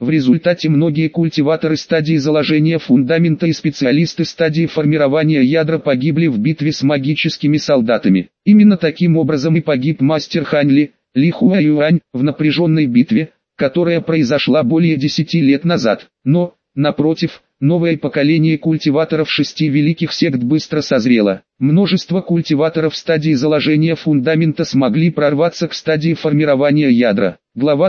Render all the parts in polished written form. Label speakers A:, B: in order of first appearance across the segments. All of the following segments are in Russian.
A: В результате многие культиваторы стадии заложения фундамента и специалисты стадии формирования ядра погибли в битве с магическими солдатами. Именно таким образом и погиб мастер Хань Ли Хуаюань в напряженной битве, которая произошла более 10 лет назад. Но, напротив, новое поколение культиваторов 6 великих сект быстро созрело. Множество культиваторов стадии заложения фундамента смогли прорваться к стадии формирования ядра. Глава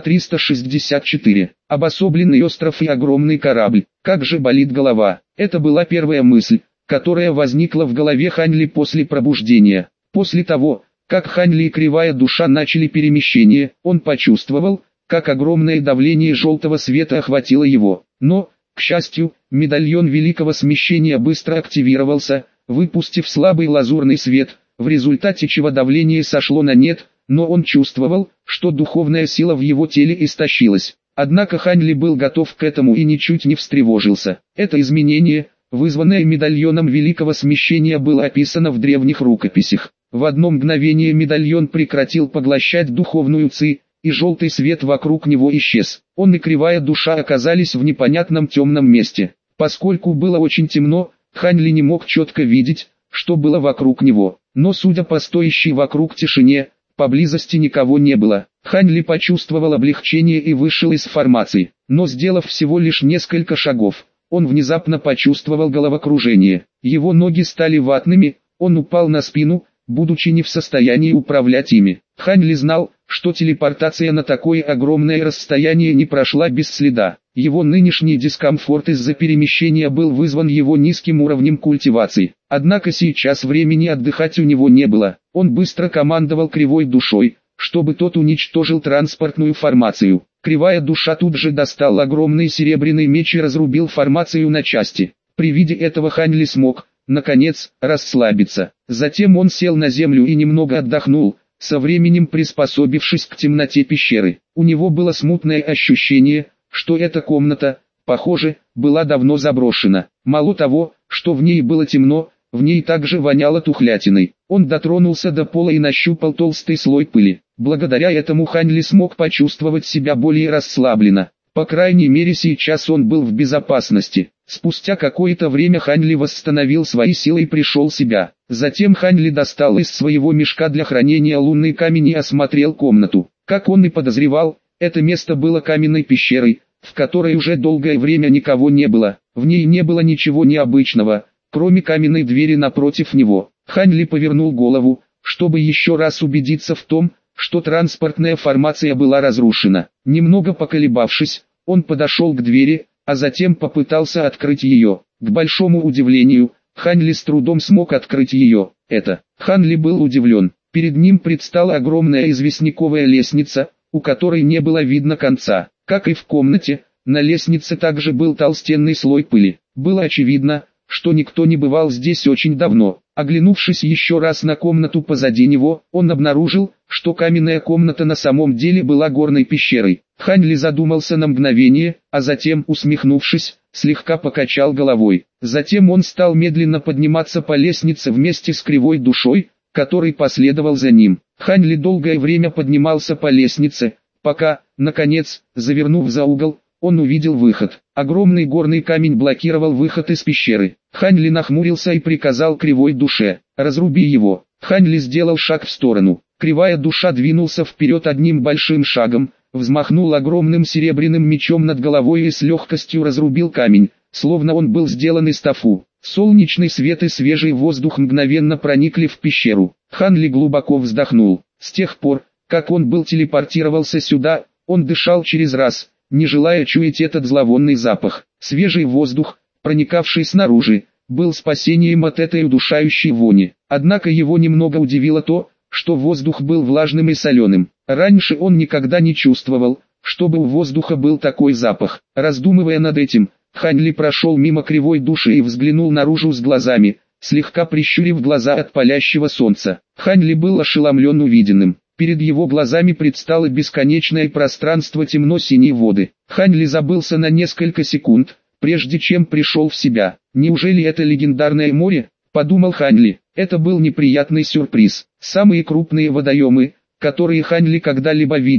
A: 364. Обособленный остров и огромный корабль. Как же болит голова. Это была первая мысль, которая возникла в голове Хань Ли после пробуждения. После того, как Хань Ли и Кривая Душа начали перемещение, он почувствовал, как огромное давление желтого света охватило его. Но, к счастью, медальон Великого Смещения быстро активировался, выпустив слабый лазурный свет, в результате чего давление сошло на нет, но он чувствовал, что духовная сила в его теле истощилась. Однако Хань Ли был готов к этому и ничуть не встревожился. Это изменение, вызванное медальоном Великого Смещения, было описано в древних рукописях. В одно мгновение медальон прекратил поглощать духовную ци, и желтый свет вокруг него исчез. Он и Кривая Душа оказались в непонятном темном месте. Поскольку было очень темно, Хань Ли не мог четко видеть, что было вокруг него. Но судя по стоящей вокруг тишине, поблизости никого не было. Хань Ли почувствовал облегчение и вышел из формации. Но сделав всего лишь несколько шагов, он внезапно почувствовал головокружение. Его ноги стали ватными, он упал на спину, будучи не в состоянии управлять ими. Хань Ли знал, что телепортация на такое огромное расстояние не прошла без следа. Его нынешний дискомфорт из-за перемещения был вызван его низким уровнем культивации. Однако сейчас времени отдыхать у него не было. Он быстро командовал Кривой Душой, чтобы тот уничтожил транспортную формацию. Кривая Душа тут же достал огромный серебряный меч и разрубил формацию на части. При виде этого Хань Ли смог, наконец, расслабиться. Затем он сел на землю и немного отдохнул, со временем приспособившись к темноте пещеры. У него было смутное ощущение, что эта комната, похоже, была давно заброшена. Мало того, что в ней было темно, в ней также воняло тухлятиной. Он дотронулся до пола и нащупал толстый слой пыли. Благодаря этому Хань Ли смог почувствовать себя более расслабленно. По крайней мере сейчас он был в безопасности. Спустя какое-то время Хань Ли восстановил свои силы и пришел в себя. Затем Хань Ли достал из своего мешка для хранения лунный камень и осмотрел комнату. Как он и подозревал, это место было каменной пещерой, в которой уже долгое время никого не было. В ней не было ничего необычного, кроме каменной двери напротив него. Хань Ли повернул голову, чтобы еще раз убедиться в том, что транспортная формация была разрушена. Немного поколебавшись, он подошел к двери, а затем попытался открыть ее. К большому удивлению, Хань Ли с трудом смог открыть ее. Хань Ли был удивлен. Перед ним предстала огромная известняковая лестница, у которой не было видно конца. Как и в комнате, на лестнице также был толстенный слой пыли. Было очевидно, что никто не бывал здесь очень давно. Оглянувшись еще раз на комнату позади него, он обнаружил, что каменная комната на самом деле была горной пещерой. Хань Ли задумался на мгновение, а затем, усмехнувшись, слегка покачал головой. Затем он стал медленно подниматься по лестнице вместе с Кривой Душой, который последовал за ним. Хань Ли долгое время поднимался по лестнице, пока, наконец, завернув за угол, он увидел выход. Огромный горный камень блокировал выход из пещеры. Хань Ли нахмурился и приказал Кривой Душе: «Разруби его». Хань Ли сделал шаг в сторону. Кривая Душа двинулся вперед одним большим шагом, взмахнул огромным серебряным мечом над головой и с легкостью разрубил камень, словно он был сделан из тофу. Солнечный свет и свежий воздух мгновенно проникли в пещеру. Хань Ли глубоко вздохнул. С тех пор, как он был телепортировался сюда, он дышал через раз, не желая чуять этот зловонный запах. Свежий воздух, проникавший снаружи, был спасением от этой удушающей вони. Однако его немного удивило то, что воздух был влажным и соленым. Раньше он никогда не чувствовал, чтобы у воздуха был такой запах. Раздумывая над этим, Хань Ли прошел мимо Кривой Души и взглянул наружу с глазами, слегка прищурив глаза от палящего солнца. Хань Ли был ошеломлен увиденным. Перед его глазами предстало бесконечное пространство темно-синей воды. Хань Ли забылся на несколько секунд, прежде чем пришел в себя. «Неужели это легендарное море?» – подумал Хань Ли. Это был неприятный сюрприз. Самые крупные водоемы, которые Хань Ли когда-либо видел,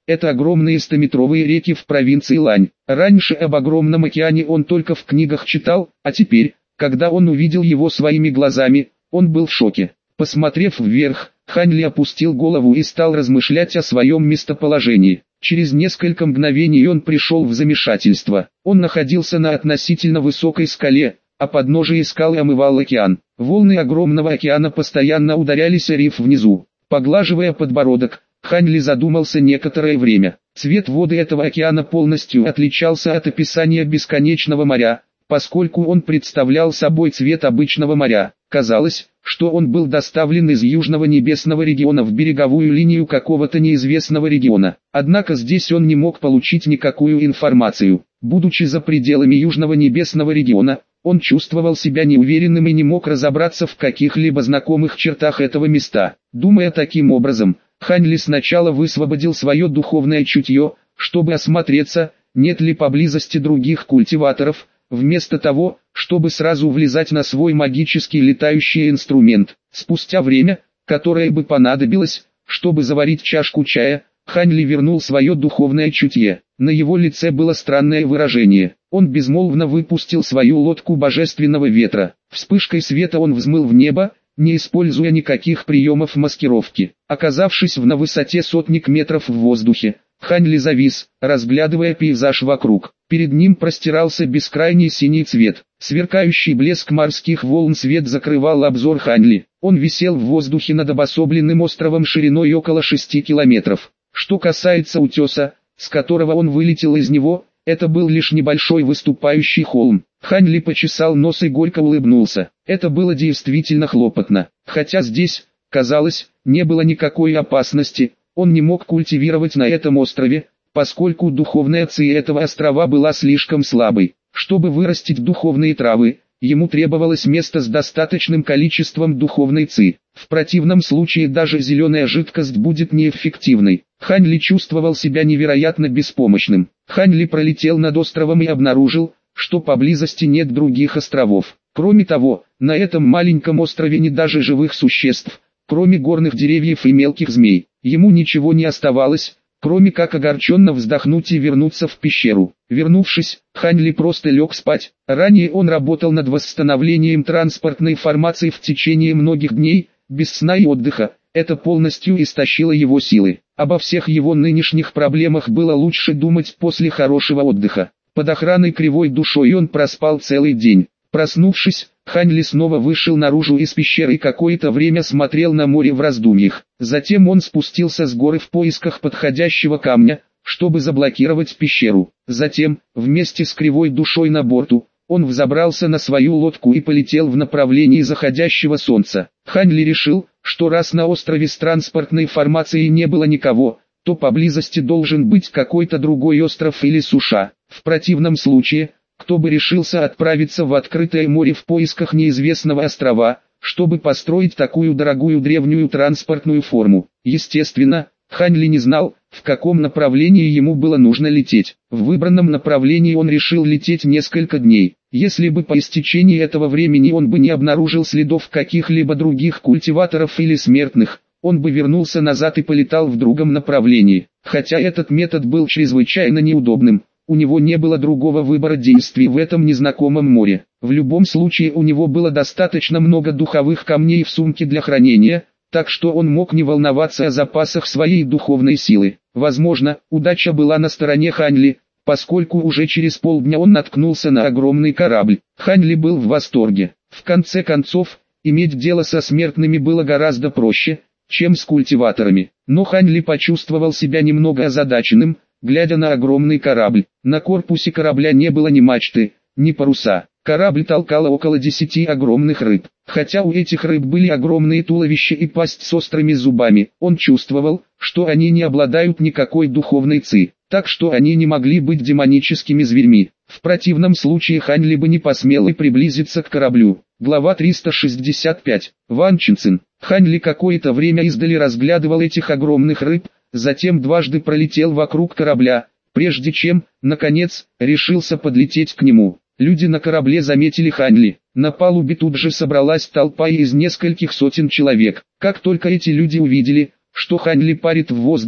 A: Это огромные 100-метровые реки в провинции Лань. Раньше об огромном океане он только в книгах читал, а теперь, когда он увидел его своими глазами, он был в шоке. Посмотрев вверх, Хань Ли опустил голову и стал размышлять о своем местоположении. Через несколько мгновений он пришел в замешательство. Он находился на относительно высокой скале, а подножие скалы омывал океан. Волны огромного океана постоянно ударялись о риф внизу. Поглаживая подбородок, Хань Ли задумался некоторое время. Цвет воды этого океана полностью отличался от описания бесконечного моря, поскольку он представлял собой цвет обычного моря. Казалось, что он был доставлен из южного небесного региона в береговую линию какого-то неизвестного региона. Однако здесь он не мог получить никакую информацию. Будучи за пределами южного небесного региона, он чувствовал себя неуверенным и не мог разобраться в каких-либо знакомых чертах этого места. Думая таким образом, Хань Ли сначала высвободил свое духовное чутье, чтобы осмотреться, нет ли поблизости других культиваторов, вместо того, чтобы сразу влезать на свой магический летающий инструмент. Спустя время, которое бы понадобилось, чтобы заварить чашку чая, Хань Ли вернул свое духовное чутье. На его лице было странное выражение. Он безмолвно выпустил свою лодку божественного ветра. Вспышкой света он взмыл в небо, не используя никаких приемов маскировки. Оказавшись на высоте сотник метров в воздухе, Хань Ли завис, разглядывая пейзаж вокруг. Перед ним простирался бескрайний синий цвет. Сверкающий блеск морских волн свет закрывал обзор Хань Ли. Он висел в воздухе над обособленным островом шириной около 6 километров. Что касается утеса, с которого он вылетел из него, это был лишь небольшой выступающий холм. Хань Ли почесал нос и горько улыбнулся. Это было действительно хлопотно. Хотя здесь, казалось, не было никакой опасности, он не мог культивировать на этом острове, поскольку духовная ци этого острова была слишком слабой. Чтобы вырастить духовные травы, ему требовалось место с достаточным количеством духовной ци. В противном случае даже зеленая жидкость будет неэффективной. Хань Ли чувствовал себя невероятно беспомощным. Хань Ли пролетел над островом и обнаружил, что поблизости нет других островов. Кроме того, на этом маленьком острове нет даже живых существ, кроме горных деревьев и мелких змей. Ему ничего не оставалось, кроме как огорченно вздохнуть и вернуться в пещеру. Вернувшись, Хань Ли просто лег спать. Ранее он работал над восстановлением транспортной формации в течение многих дней, без сна и отдыха. Это полностью истощило его силы. Обо всех его нынешних проблемах было лучше думать после хорошего отдыха. Под охраной кривой душой он проспал целый день. Проснувшись, Хань Ли снова вышел наружу из пещеры и какое-то время смотрел на море в раздумьях. Затем он спустился с горы в поисках подходящего камня, чтобы заблокировать пещеру. Затем, вместе с кривой душой на борту, он взобрался на свою лодку и полетел в направлении заходящего солнца. Хань Ли решил, что раз на острове с транспортной формацией не было никого, то поблизости должен быть какой-то другой остров или суша. В противном случае, кто бы решился отправиться в открытое море в поисках неизвестного острова, чтобы построить такую дорогую древнюю транспортную форму? Естественно, Хань Ли не знал, в каком направлении ему было нужно лететь. В выбранном направлении он решил лететь несколько дней. Если бы по истечении этого времени он бы не обнаружил следов каких-либо других культиваторов или смертных, он бы вернулся назад и полетал в другом направлении. Хотя этот метод был чрезвычайно неудобным, у него не было другого выбора действий в этом незнакомом море. В любом случае у него было достаточно много духовых камней в сумке для хранения, так что он мог не волноваться о запасах своей духовной силы. Возможно, удача была на стороне Хань Ли, поскольку уже через полдня он наткнулся на огромный корабль. Хань Ли был в восторге. В конце концов, иметь дело со смертными было гораздо проще, чем с культиваторами. Но Хань Ли почувствовал себя немного озадаченным, глядя на огромный корабль. На корпусе корабля не было ни мачты, ни паруса. Корабль толкало около 10 огромных рыб. Хотя у этих рыб были огромные туловища и пасть с острыми зубами, он чувствовал, что они не обладают никакой духовной ци, так что они не могли быть демоническими зверьми. В противном случае Хань Ли бы не посмел и приблизиться к кораблю. Глава 365. Ван Чинцин. Хань Ли какое-то время издали разглядывал этих огромных рыб, затем дважды пролетел вокруг корабля, прежде чем, наконец, решился подлететь к нему. Люди на корабле заметили Хань Ли. На палубе тут же собралась толпа из нескольких сотен человек. Как только эти люди увидели, что Хань Ли парит в воздухе,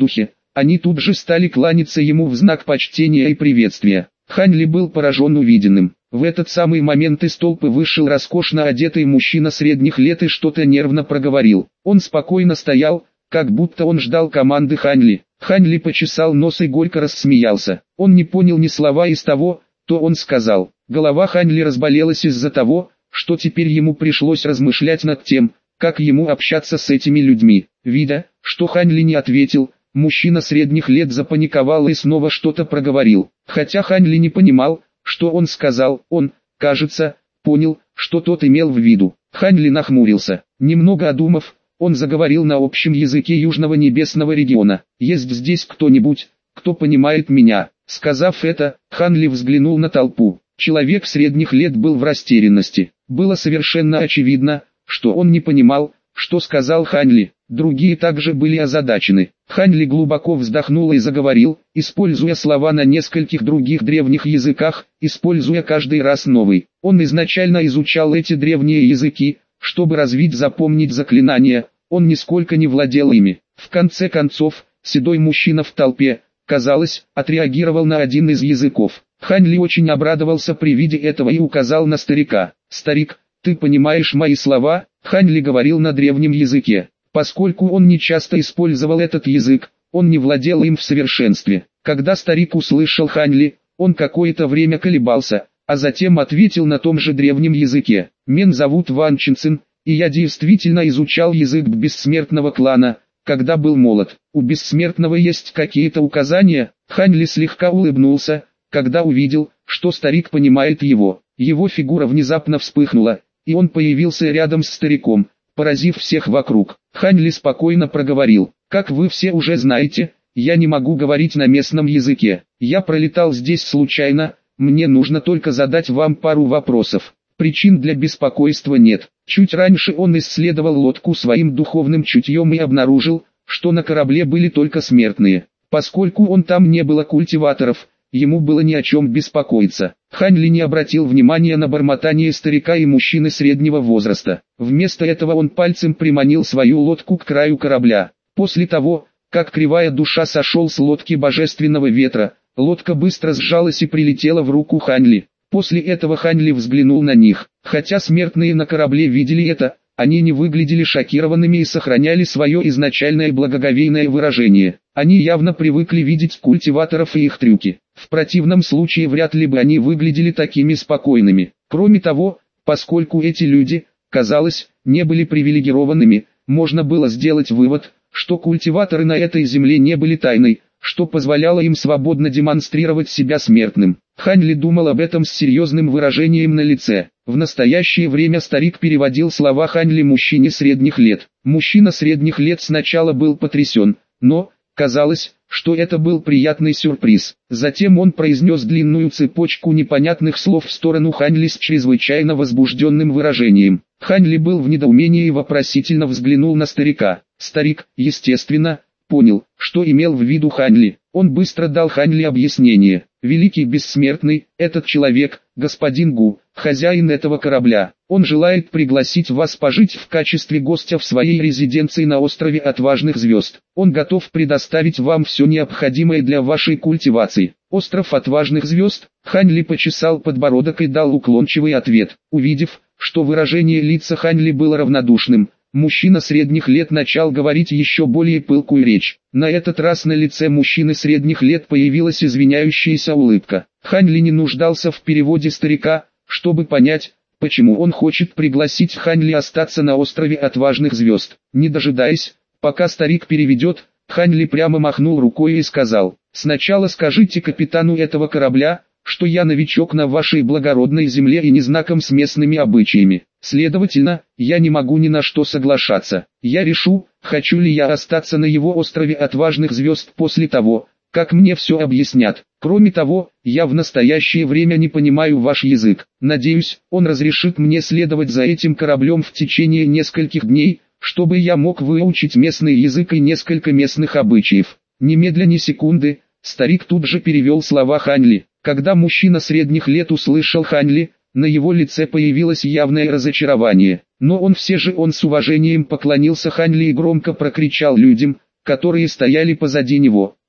A: Они тут же стали кланяться ему в знак почтения и приветствия. Хань Ли был поражен увиденным. В этот самый момент из толпы вышел роскошно одетый мужчина средних лет и что-то нервно проговорил. Он спокойно стоял, как будто он ждал команды Хань Ли. Хань Ли почесал нос и горько рассмеялся. Он не понял ни слова из того, что он сказал. Голова Хань Ли разболелась из-за того, что теперь ему пришлось размышлять над тем, как ему общаться с этими людьми. Видя, что Хань Ли не ответил, мужчина средних лет запаниковал и снова что-то проговорил. Хотя Хань Ли не понимал, что он сказал, он, кажется, понял, что тот имел в виду. Хань Ли нахмурился. Немного одумав, он заговорил на общем языке Южного Небесного региона. «Есть здесь кто-нибудь, кто понимает меня?» Сказав это, Хань Ли взглянул на толпу. Человек средних лет был в растерянности. Было совершенно очевидно, что он не понимал, что сказал Хань Ли. Другие также были озадачены. Хань Ли глубоко вздохнул и заговорил, используя слова на нескольких других древних языках, используя каждый раз новый. Он изначально изучал эти древние языки, чтобы развить запомнить заклинания, он нисколько не владел ими. В конце концов, седой мужчина в толпе, казалось, отреагировал на один из языков. Хань Ли очень обрадовался при виде этого и указал на старика. «Старик, ты понимаешь мои слова?» Хань Ли говорил на древнем языке. Поскольку он не часто использовал этот язык, он не владел им в совершенстве. Когда старик услышал Хань Ли, он какое-то время колебался, а затем ответил на том же древнем языке. «Мен зовут Ван Чинцин, и я действительно изучал язык бессмертного клана, когда был молод. У бессмертного есть какие-то указания?» Хань Ли слегка улыбнулся, когда увидел, что старик понимает его. Его фигура внезапно вспыхнула, и он появился рядом с стариком, поразив всех вокруг. Хань Ли спокойно проговорил: «Как вы все уже знаете, я не могу говорить на местном языке. Я пролетал здесь случайно, мне нужно только задать вам пару вопросов. Причин для беспокойства нет». Чуть раньше он исследовал лодку своим духовным чутьем и обнаружил, что на корабле были только смертные. Поскольку он там не было культиваторов, ему было ни о чем беспокоиться. Хань Ли не обратил внимания на бормотание старика и мужчины среднего возраста. Вместо этого он пальцем приманил свою лодку к краю корабля. После того, как кривая душа сошел с лодки божественного ветра, лодка быстро сжалась и прилетела в руку Хань Ли. После этого Хань Ли взглянул на них. Хотя смертные на корабле видели это, они не выглядели шокированными и сохраняли свое изначальное благоговейное выражение. Они явно привыкли видеть культиваторов и их трюки. В противном случае вряд ли бы они выглядели такими спокойными. Кроме того, поскольку эти люди, казалось, не были привилегированными, можно было сделать вывод, что культиваторы на этой земле не были тайной, что позволяло им свободно демонстрировать себя смертным. Хань Ли думал об этом с серьезным выражением на лице. В настоящее время старик переводил слова Хань Ли мужчине средних лет. Мужчина средних лет сначала был потрясен, но, казалось, что это был приятный сюрприз. Затем он произнес длинную цепочку непонятных слов в сторону Хань Ли с чрезвычайно возбужденным выражением. Хань Ли был в недоумении и вопросительно взглянул на старика. Старик, естественно, понял, что имел в виду Хань Ли. Он быстро дал Хань Ли объяснение. «Великий бессмертный, этот человек, господин Гу, хозяин этого корабля. Он желает пригласить вас пожить в качестве гостя в своей резиденции на острове Отважных Звезд. Он готов предоставить вам все необходимое для вашей культивации». Остров Отважных Звезд? Хань Ли почесал подбородок и дал уклончивый ответ. Увидев, что выражение лица Хань Ли было равнодушным, мужчина средних лет начал говорить еще более пылкую речь. На этот раз на лице мужчины средних лет появилась извиняющаяся улыбка. Хань Ли не нуждался в переводе старика, чтобы понять, почему он хочет пригласить Хань Ли остаться на острове Отважных Звезд. Не дожидаясь, пока старик переведет, Хань Ли прямо махнул рукой и сказал: «Сначала скажите капитану этого корабля, что я новичок на вашей благородной земле и не знаком с местными обычаями. Следовательно, я не могу ни на что соглашаться. Я решу, хочу ли я остаться на его острове Отважных Звезд после того, как мне все объяснят. Кроме того, я в настоящее время не понимаю ваш язык. Надеюсь, он разрешит мне следовать за этим кораблем в течение нескольких дней, чтобы я мог выучить местный язык и несколько местных обычаев». Немедля ни секунды, старик тут же перевел слова Хань Ли. Когда мужчина средних лет услышал Хань Ли, на его лице появилось явное разочарование. Но он с уважением поклонился Хань Ли и громко прокричал людям, которые стояли позади него: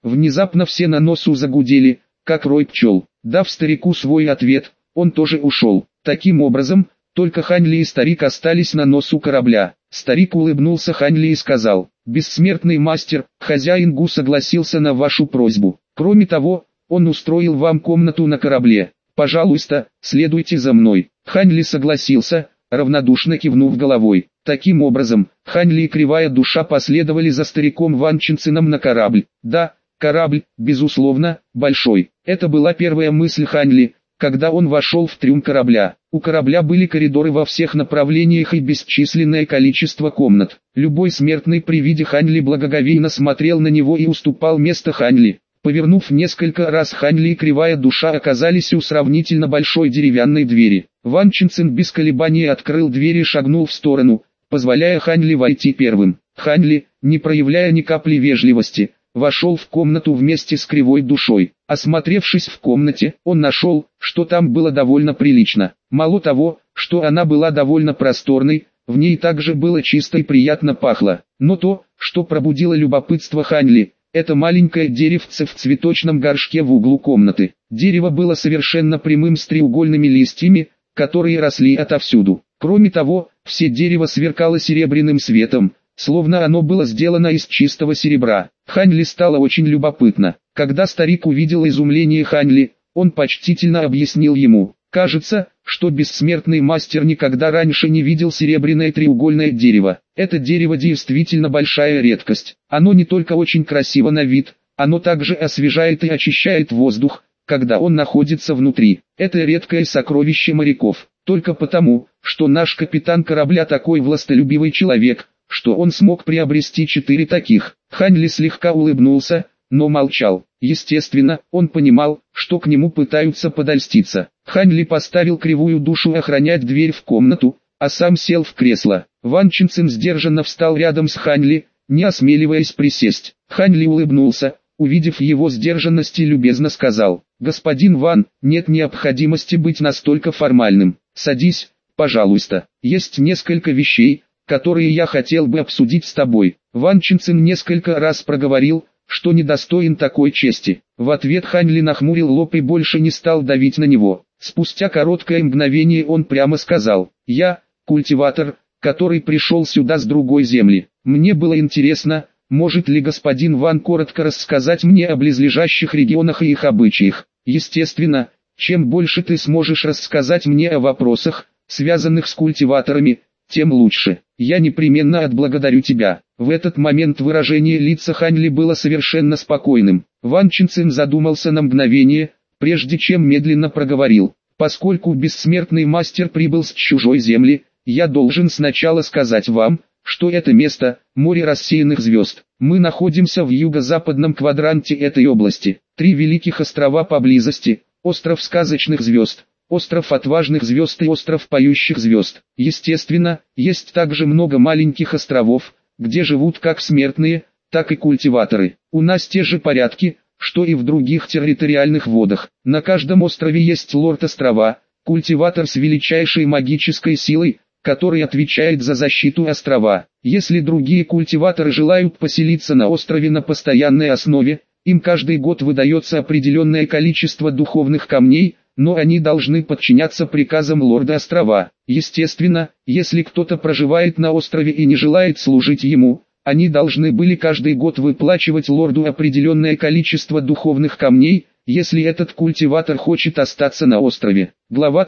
A: Внезапно все на носу загудели, как рой пчел. Дав старику свой ответ, он тоже ушел. Таким образом, только Ханьли и старик остались на носу корабля. Старик улыбнулся Ханьли и сказал: «Бессмертный мастер, хозяин Гу согласился на вашу просьбу. Кроме того, он устроил вам комнату на корабле. Пожалуйста, следуйте за мной». Ханьли согласился, равнодушно кивнув головой. Таким образом, Ханьли и Кривая Душа последовали за стариком Ван Чинцином на корабль. Да, корабль, безусловно, большой. Это была первая мысль Ханьли, когда он вошел в трюм корабля. У корабля были коридоры во всех направлениях и бесчисленное количество комнат. Любой смертный при виде Ханьли благоговейно смотрел на него и уступал место Ханьли. Повернув несколько раз, Ханьли и Кривая Душа оказались у сравнительно большой деревянной двери. Ван Чинцин без колебаний открыл дверь и шагнул в сторону, позволяя Ханьли войти первым. Ханьли, не проявляя ни капли вежливости, вошел в комнату вместе с Кривой Душой. Осмотревшись в комнате, он нашел, что там было довольно прилично. Мало того, что она была довольно просторной, в ней также было чисто и приятно пахло. Но то, что пробудило любопытство Ханьли, это маленькое деревце в цветочном горшке в углу комнаты. Дерево было совершенно прямым с треугольными листьями, которые росли отовсюду. Кроме того, все дерево сверкало серебряным светом, словно оно было сделано из чистого серебра. Ханьли стало очень любопытно. Когда старик увидел изумление Ханьли, он почтительно объяснил ему: «Кажется, что бессмертный мастер никогда раньше не видел серебряное треугольное дерево. Это дерево действительно большая редкость. Оно не только очень красиво на вид, оно также освежает и очищает воздух, когда он находится внутри. Это редкое сокровище моряков. Только потому, что наш капитан корабля такой властолюбивый человек, что он смог приобрести 4 таких». Ханьли слегка улыбнулся, но молчал. Естественно, он понимал, что к нему пытаются подольститься. Ханьли поставил Кривую Душу охранять дверь в комнату, а сам сел в кресло. Ван Чинцин сдержанно встал рядом с Ханьли, не осмеливаясь присесть. Ханьли улыбнулся, увидев его сдержанность, и любезно сказал: «Господин Ван, нет необходимости быть настолько формальным. Садись, пожалуйста. Есть несколько вещей, которые я хотел бы обсудить с тобой». Ван Чинцин несколько раз проговорил, что недостоин такой чести. В ответ Ханьли нахмурил лоб и больше не стал давить на него. Спустя короткое мгновение он прямо сказал: «Я, культиватор, который пришел сюда с другой земли. Мне было интересно, может ли господин Ван коротко рассказать мне о близлежащих регионах и их обычаях. Естественно, чем больше ты сможешь рассказать мне о вопросах, связанных с культиваторами, тем лучше. Я непременно отблагодарю тебя». В этот момент выражение лица Ханьли было совершенно спокойным. Ван Чинцин задумался на мгновение, прежде чем медленно проговорил: «Поскольку бессмертный мастер прибыл с чужой земли, я должен сначала сказать вам, что это место – море рассеянных звезд. Мы находимся в юго-западном квадранте этой области. 3 великих острова поблизости: остров сказочных звезд, остров отважных звезд и остров поющих звезд. Естественно, есть также много маленьких островов, где живут как смертные, так и культиваторы. У нас те же порядки, что и в других территориальных водах. На каждом острове есть лорд острова, культиватор с величайшей магической силой, который отвечает за защиту острова. Если другие культиваторы желают поселиться на острове на постоянной основе, им каждый год выдается определенное количество духовных камней, но они должны подчиняться приказам лорда острова. Естественно, если кто-то проживает на острове и не желает служить ему, они должны были каждый год выплачивать лорду определенное количество духовных камней, если этот культиватор хочет остаться на острове. Глава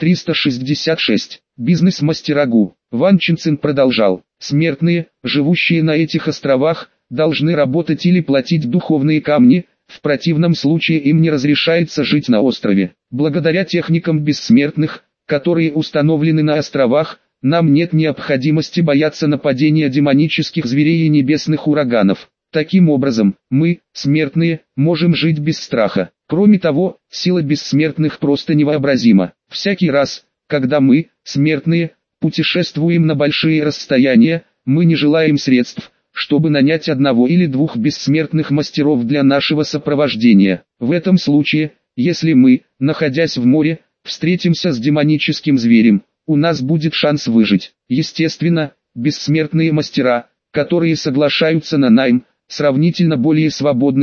A: 366. Бизнес-мастера Гу. Ван Чинцин продолжал: «Смертные, живущие на этих островах, должны работать или платить духовные камни, в противном случае им не разрешается жить на острове. Благодаря техникам бессмертных, которые установлены на островах, нам нет необходимости бояться нападения демонических зверей и небесных ураганов. Таким образом, мы, смертные, можем жить без страха. Кроме того, сила бессмертных просто невообразима. Всякий раз, когда мы, смертные, путешествуем на большие расстояния, мы не желаем средств, чтобы нанять 1 или 2 бессмертных мастеров для нашего сопровождения. В этом случае, если мы, находясь в море, встретимся с демоническим зверем, у нас будет шанс выжить. Естественно, бессмертные мастера, которые соглашаются на найм, сравнительно более свободные,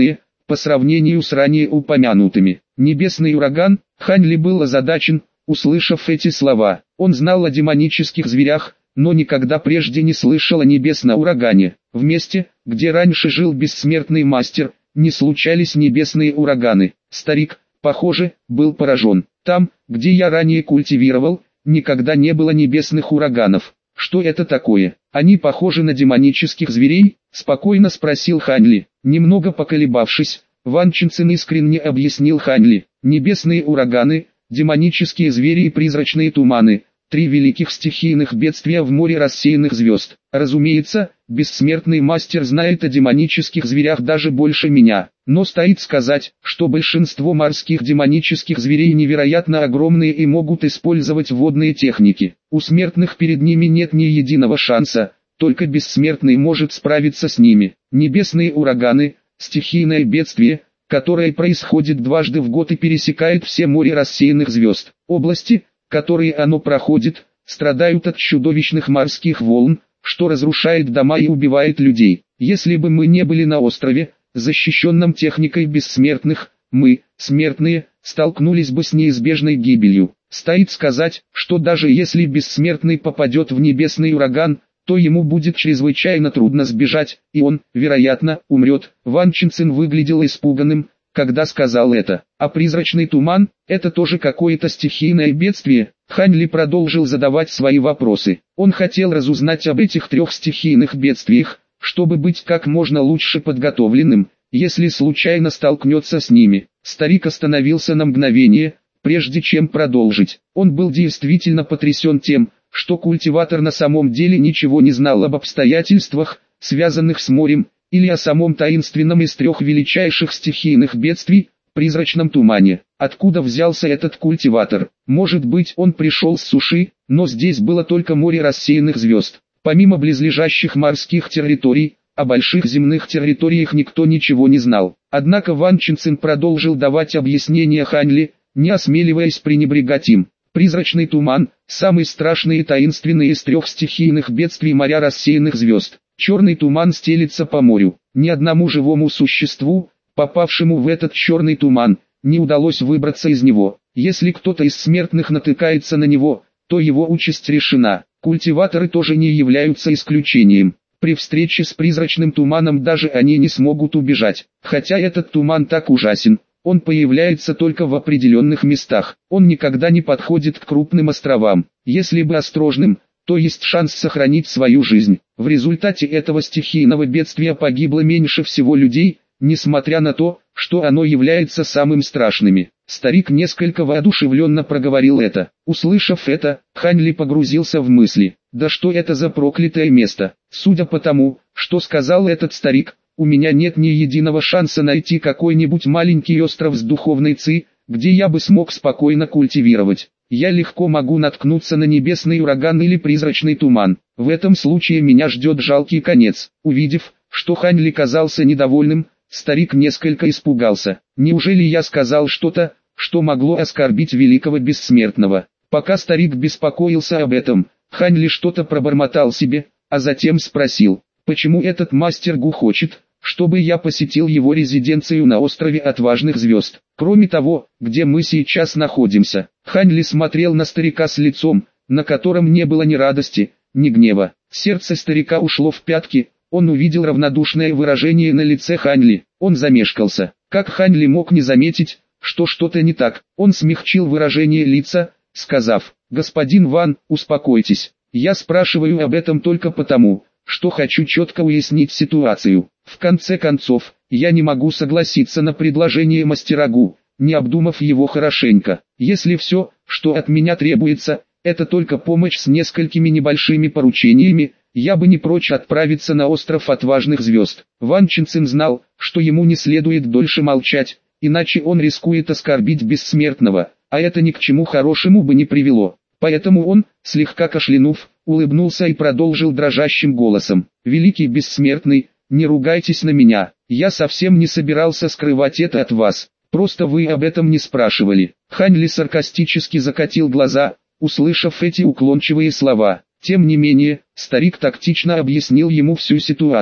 A: по сравнению с ранее упомянутыми. Небесный ураган, Хань Ли был озадачен, услышав эти слова. Он знал о демонических зверях, но никогда прежде не слышал о небесном урагане. В месте, где раньше жил бессмертный мастер, не случались небесные ураганы. Старик, похоже, был поражен. Там, где я ранее культивировал, никогда не было небесных ураганов. Что это такое? Они похожи на демонических зверей? Спокойно спросил Хань Ли. Немного поколебавшись, Ван Чэньцин искренне объяснил Хань Ли. Небесные ураганы, демонические звери и призрачные туманы – три великих стихийных бедствия в море рассеянных звезд. Разумеется, бессмертный мастер знает о демонических зверях даже больше меня. Но стоит сказать, что большинство морских демонических зверей невероятно огромные и могут использовать водные техники. У смертных перед ними нет ни единого шанса, только бессмертный может справиться с ними. Небесные ураганы – стихийное бедствие, которое происходит дважды в год и пересекает все море рассеянных звезд. Области, которые оно проходит, страдают от чудовищных морских волн, что разрушает дома и убивает людей. Если бы мы не были на острове, защищенном техникой бессмертных, мы, смертные, столкнулись бы с неизбежной гибелью. Стоит сказать, что даже если бессмертный попадет в небесный ураган, то ему будет чрезвычайно трудно сбежать, и он, вероятно, умрет. Ван Чэньцин выглядел испуганным, когда сказал это. А призрачный туман – это тоже какое-то стихийное бедствие? Хань Ли продолжил задавать свои вопросы. Он хотел разузнать об этих трех стихийных бедствиях, чтобы быть как можно лучше подготовленным, если случайно столкнется с ними. Старик остановился на мгновение, прежде чем продолжить. Он был действительно потрясен тем, что культиватор на самом деле ничего не знал об обстоятельствах, связанных с морем, или о самом таинственном из трех величайших стихийных бедствий, призрачном тумане. Откуда взялся этот культиватор? Может быть, он пришел с суши, но здесь было только море рассеянных звезд. Помимо близлежащих морских территорий, о больших земных территориях никто ничего не знал. Однако Ван Чэньцин продолжил давать объяснения Хань Ли, не осмеливаясь пренебрегать им. Призрачный туман – самый страшный и таинственный из трех стихийных бедствий моря рассеянных звезд. Черный туман стелится по морю. Ни одному живому существу, попавшему в этот черный туман, не удалось выбраться из него. Если кто-то из смертных натыкается на него, то его участь решена. Культиваторы тоже не являются исключением. При встрече с призрачным туманом даже они не смогут убежать. Хотя этот туман так ужасен, он появляется только в определенных местах. Он никогда не подходит к крупным островам. Если быть осторожным, то есть шанс сохранить свою жизнь. В результате этого стихийного бедствия погибло меньше всего людей, несмотря на то, что оно является самым страшным. Старик несколько воодушевленно проговорил это. Услышав это, Хань Ли погрузился в мысли. Да что это за проклятое место? Судя по тому, что сказал этот старик, у меня нет ни единого шанса найти какой-нибудь маленький остров с духовной ци, где я бы смог спокойно культивировать. Я легко могу наткнуться на небесный ураган или призрачный туман. В этом случае меня ждет жалкий конец. Увидев, что Хань Ли казался недовольным, старик несколько испугался. Неужели я сказал что-то, что могло оскорбить великого бессмертного? Пока старик беспокоился об этом, Хань Ли что-то пробормотал себе, а затем спросил, почему этот мастер Гу хочет, чтобы я посетил его резиденцию на острове Отважных Звезд. Кроме того, где мы сейчас находимся. Хань Ли смотрел на старика с лицом, на котором не было ни радости, ни гнева. Сердце старика ушло в пятки, он увидел равнодушное выражение на лице Хань Ли. Он замешкался. Как Хань Ли мог не заметить, что что-то не так? Он смягчил выражение лица, сказав, «Господин Ван, успокойтесь. Я спрашиваю об этом только потому, что хочу четко уяснить ситуацию. В конце концов, я не могу согласиться на предложение мастера Гу, не обдумав его хорошенько. Если все, что от меня требуется, это только помощь с несколькими небольшими поручениями, я бы не прочь отправиться на остров Отважных Звезд». Ван Чэньцин знал, что ему не следует дольше молчать, иначе он рискует оскорбить бессмертного, а это ни к чему хорошему бы не привело. Поэтому он, слегка кашлянув, улыбнулся и продолжил дрожащим голосом. «Великий бессмертный, не ругайтесь на меня, я совсем не собирался скрывать это от вас, просто вы об этом не спрашивали». Хань Ли саркастически закатил глаза, услышав эти уклончивые слова. Тем не менее, старик тактично объяснил ему всю ситуацию.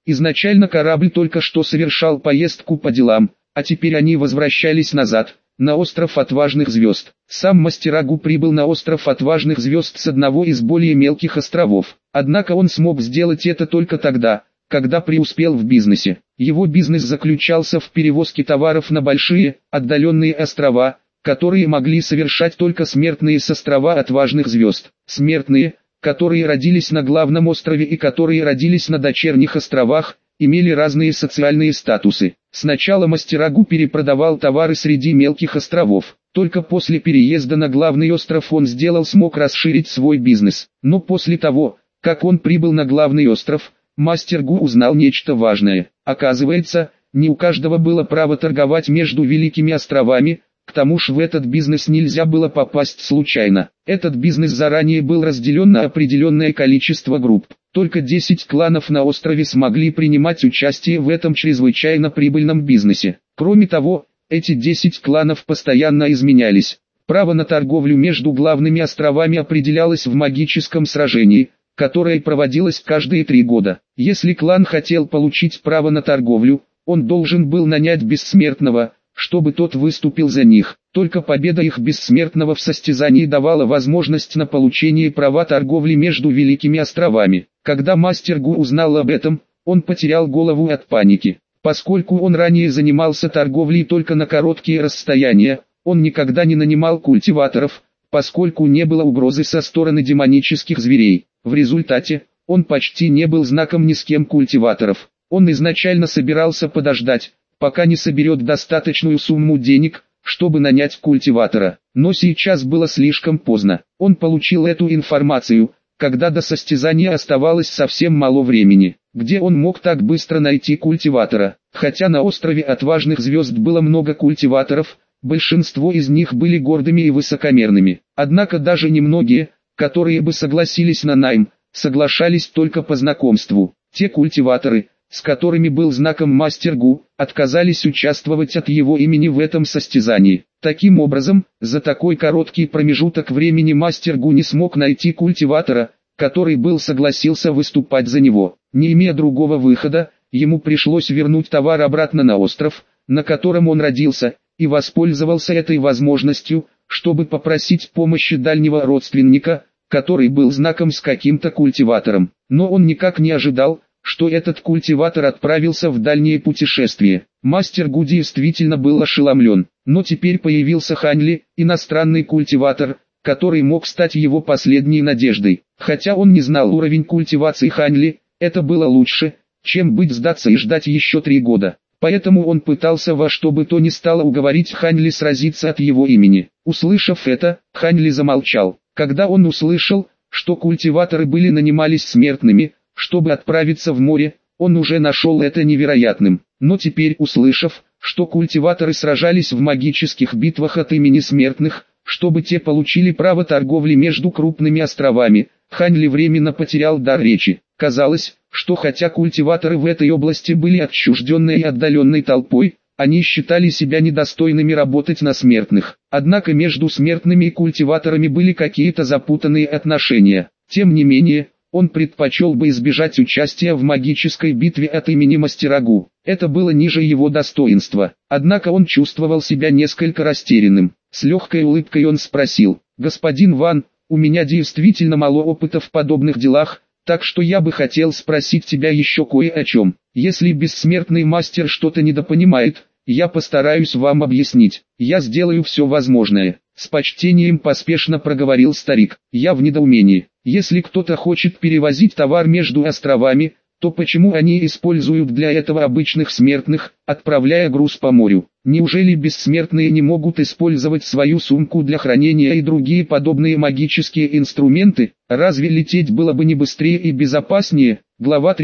A: Изначально корабль только что совершал поездку по делам, а теперь они возвращались назад, на остров Отважных Звезд. Сам Мастерагу прибыл на остров Отважных Звезд с одного из более мелких островов. Однако он смог сделать это только тогда, когда преуспел в бизнесе. Его бизнес заключался в перевозке товаров на большие, отдаленные острова, которые могли совершать только смертные с острова Отважных Звезд. Смертные, которые родились на главном острове и которые родились на дочерних островах, имели разные социальные статусы. Сначала Мастерагу перепродавал товары среди мелких островов. Только после переезда на главный остров он смог расширить свой бизнес. Но после того, как он прибыл на главный остров, Мастерагу узнал нечто важное. Оказывается, не у каждого было право торговать между великими островами, к тому же в этот бизнес нельзя было попасть случайно. Этот бизнес заранее был разделен на определенное количество групп. Только 10 кланов на острове смогли принимать участие в этом чрезвычайно прибыльном бизнесе. Кроме того, эти 10 кланов постоянно изменялись. Право на торговлю между главными островами определялось в магическом сражении, которое проводилось каждые 3 года. Если клан хотел получить право на торговлю, он должен был нанять бессмертного, чтобы тот выступил за них. Только победа их бессмертного в состязании давала возможность на получение права торговли между великими островами. Когда Мастерагу узнал об этом, он потерял голову от паники. Поскольку он ранее занимался торговлей только на короткие расстояния, он никогда не нанимал культиваторов, поскольку не было угрозы со стороны демонических зверей. В результате, он почти не был знаком ни с кем культиваторов. Он изначально собирался подождать, пока не соберет достаточную сумму денег, чтобы нанять культиватора. Но сейчас было слишком поздно. Он получил эту информацию, когда до состязания оставалось совсем мало времени. Где он мог так быстро найти культиватора? Хотя на острове Отважных Звезд было много культиваторов, большинство из них были гордыми и высокомерными. Однако даже немногие, которые бы согласились на найм, соглашались только по знакомству. Те культиваторы, с которыми был знаком Мастерагу, отказались участвовать от его имени в этом состязании. Таким образом, за такой короткий промежуток времени Мастерагу не смог найти культиватора, который согласился выступать за него. Не имея другого выхода, ему пришлось вернуть товар обратно на остров, на котором он родился, и воспользовался этой возможностью, чтобы попросить помощи дальнего родственника, который был знаком с каким-то культиватором. Но он никак не ожидал, что этот культиватор отправился в дальнее путешествие. Мастерагу действительно был ошеломлен, но теперь появился Ханли, иностранный культиватор, который мог стать его последней надеждой. Хотя он не знал уровень культивации Ханли, это было лучше, чем сдаться и ждать еще 3 года. Поэтому он пытался во что бы то ни стало уговорить Ханли сразиться от его имени. Услышав это, Ханли замолчал. Когда он услышал, что культиваторы нанимались смертными, чтобы отправиться в море, он уже нашел это невероятным. Но теперь, услышав, что культиваторы сражались в магических битвах от имени смертных, чтобы те получили право торговли между крупными островами, Ханли временно потерял дар речи. Казалось, что хотя культиваторы в этой области были отчужденной и отдаленной толпой, они считали себя недостойными работать на смертных. Однако между смертными и культиваторами были какие-то запутанные отношения. Тем не менее, он предпочел бы избежать участия в магической битве от имени Мастерагу. Это было ниже его достоинства. Однако он чувствовал себя несколько растерянным. С легкой улыбкой он спросил: «Господин Ван, у меня действительно мало опыта в подобных делах, так что я бы хотел спросить тебя еще кое о чем. Если бессмертный мастер что-то недопонимает, я постараюсь вам объяснить. Я сделаю все возможное». С почтением поспешно проговорил старик. «Я в недоумении. Если кто-то хочет перевозить товар между островами, то почему они используют для этого обычных смертных, отправляя груз по морю? Неужели бессмертные не могут использовать свою сумку для хранения и другие подобные магические инструменты? Разве лететь было бы не быстрее и безопаснее?» Глава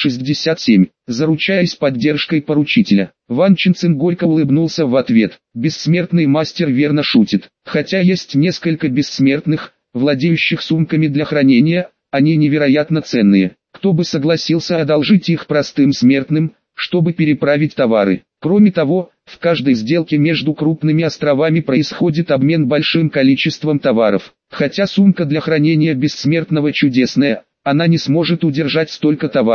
A: 367. Заручаясь поддержкой поручителя, Ван Чинцин горько улыбнулся в ответ. «Бессмертный мастер верно шутит. Хотя есть несколько бессмертных, владеющих сумками для хранения, они невероятно ценные. Кто бы согласился одолжить их простым смертным, чтобы переправить товары? Кроме того, в каждой сделке между крупными островами происходит обмен большим количеством товаров. Хотя сумка для хранения бессмертного чудесная, она не сможет удержать столько товаров.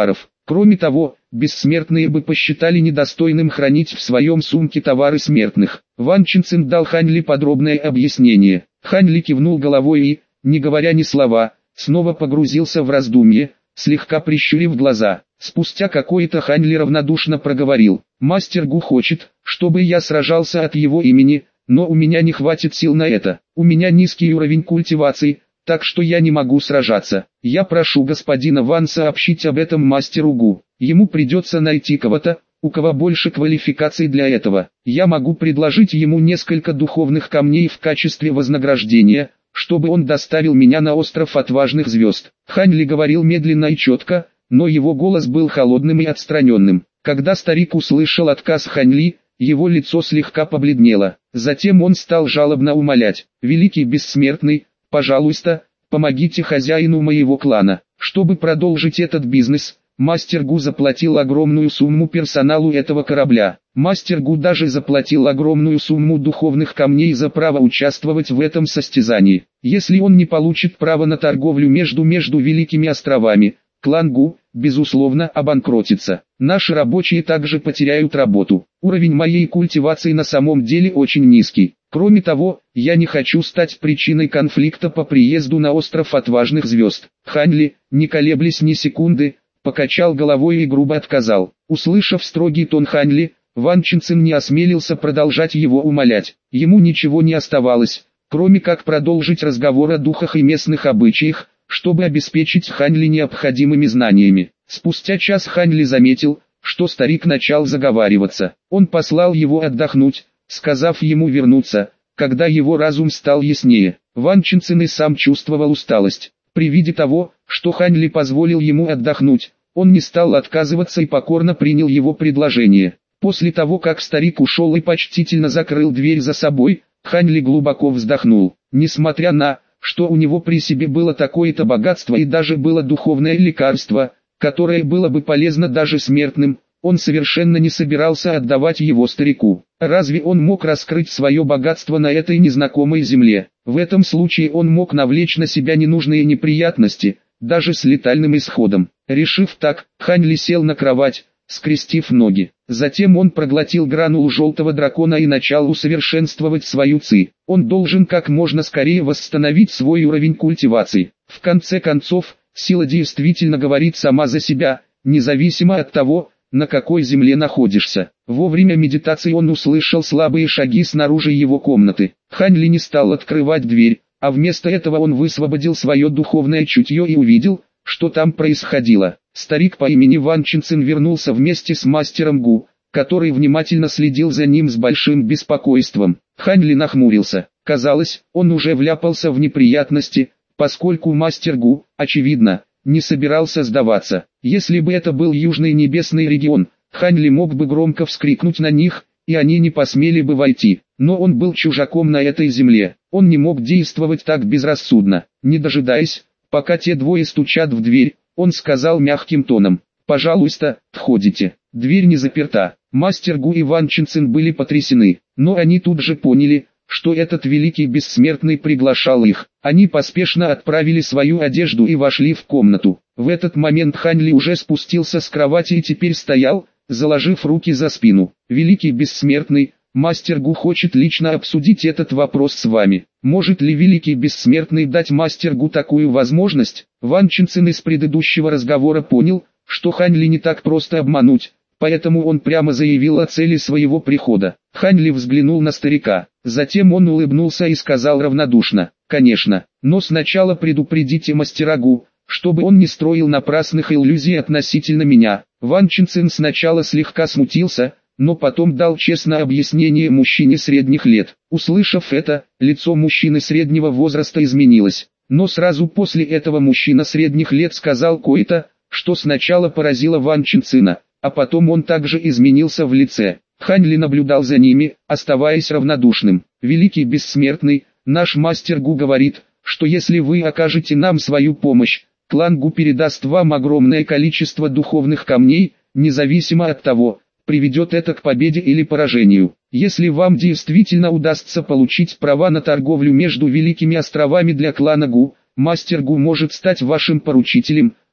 A: Кроме того, бессмертные бы посчитали недостойным хранить в своем сумке товары смертных. Ван Чинцин дал Хань Ли подробное объяснение. Хань Ли кивнул головой и, не говоря ни слова, снова погрузился в раздумье, слегка прищурив глаза. Спустя какое-то Хань Ли равнодушно проговорил: «Мастер Гу хочет, чтобы я сражался от его имени, но у меня не хватит сил на это. У меня низкий уровень культивации, так что я не могу сражаться. Я прошу господина Ван сообщить об этом мастеру Гу. Ему придется найти кого-то, у кого больше квалификаций для этого. Я могу предложить ему несколько духовных камней в качестве вознаграждения, чтобы он доставил меня на остров отважных звезд». Хань Ли говорил медленно и четко, но его голос был холодным и отстраненным. Когда старик услышал отказ Хань Ли, его лицо слегка побледнело. Затем он стал жалобно умолять: «Великий бессмертный, пожалуйста, помогите хозяину моего клана. Чтобы продолжить этот бизнес, мастер Гу заплатил огромную сумму персоналу этого корабля. Мастер Гу даже заплатил огромную сумму духовных камней за право участвовать в этом состязании. Если он не получит право на торговлю между Великими островами, клан Гу, безусловно, обанкротится. Наши рабочие также потеряют работу. Уровень моей культивации на самом деле очень низкий. Кроме того, я не хочу стать причиной конфликта по приезду на остров отважных звезд». Хань Ли, не колеблясь ни секунды, покачал головой и грубо отказал. Услышав строгий тон Хань Ли, Ван Чинцин не осмелился продолжать его умолять. Ему ничего не оставалось, кроме как продолжить разговор о духах и местных обычаях, чтобы обеспечить Хань Ли необходимыми знаниями. Спустя час Хань Ли заметил, что старик начал заговариваться. Он послал его отдохнуть, сказав ему вернуться, когда его разум стал яснее. Ван Чинцин и сам чувствовал усталость. При виде того, что Хань Ли позволил ему отдохнуть, он не стал отказываться и покорно принял его предложение. После того, как старик ушел и почтительно закрыл дверь за собой, Хань Ли глубоко вздохнул. Несмотря на, что у него при себе было такое-то богатство и даже было духовное лекарство, которое было бы полезно даже смертным, он совершенно не собирался отдавать его старику. Разве он мог раскрыть свое богатство на этой незнакомой земле? В этом случае он мог навлечь на себя ненужные неприятности, даже с летальным исходом. Решив так, Хань Ли сел на кровать, скрестив ноги. Затем он проглотил гранулу желтого дракона и начал усовершенствовать свою ци. Он должен как можно скорее восстановить свой уровень культивации. В конце концов, сила действительно говорит сама за себя, независимо от того, на какой земле находишься. Во время медитации он услышал слабые шаги снаружи его комнаты. Хань Ли не стал открывать дверь, а вместо этого он высвободил свое духовное чутье и увидел, что там происходило. Старик по имени Ван Чинцин вернулся вместе с мастером Гу, который внимательно следил за ним с большим беспокойством. Хань Ли нахмурился. Казалось, он уже вляпался в неприятности, поскольку мастер Гу, очевидно, не собирался сдаваться. Если бы это был Южный Небесный регион, Хань Ли мог бы громко вскрикнуть на них, и они не посмели бы войти. Но он был чужаком на этой земле. Он не мог действовать так безрассудно. Не дожидаясь, пока те двое стучат в дверь, он сказал мягким тоном: «Пожалуйста, входите». Дверь не заперта. Мастер Гу и Ван Чинцин были потрясены, но они тут же поняли, что этот великий бессмертный приглашал их. Они поспешно отправили свою одежду и вошли в комнату. В этот момент Хань Ли уже спустился с кровати и теперь стоял, заложив руки за спину. «Великий бессмертный, мастер Гу хочет лично обсудить этот вопрос с вами. Может ли великий бессмертный дать мастер Гу такую возможность?» Ван Чинцин из предыдущего разговора понял, что Хань Ли не так просто обмануть, поэтому он прямо заявил о цели своего прихода. Хань Ли взглянул на старика, затем он улыбнулся и сказал равнодушно: «Конечно, но сначала предупредите мастера Гу, чтобы он не строил напрасных иллюзий относительно меня». Ван Чинцин сначала слегка смутился, но потом дал честное объяснение мужчине средних лет. Услышав это, лицо мужчины среднего возраста изменилось, но сразу после этого мужчина средних лет сказал кое-то, что сначала поразило Ван Чинцина, а потом он также изменился в лице. Хань Ли наблюдал за ними, оставаясь равнодушным. «Великий бессмертный, наш мастер Гу говорит, что если вы окажете нам свою помощь, клан Гу передаст вам огромное количество духовных камней, независимо от того, приведет это к победе или поражению. Если вам действительно удастся получить права на торговлю между Великими островами для клана Гу, мастер Гу может стать вашим поручителем,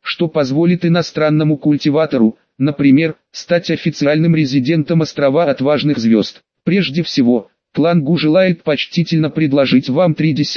A: что позволит иностранному культиватору, например, стать официальным резидентом острова Отважных Звезд. Прежде всего, клан Гу желает почтительно предложить вам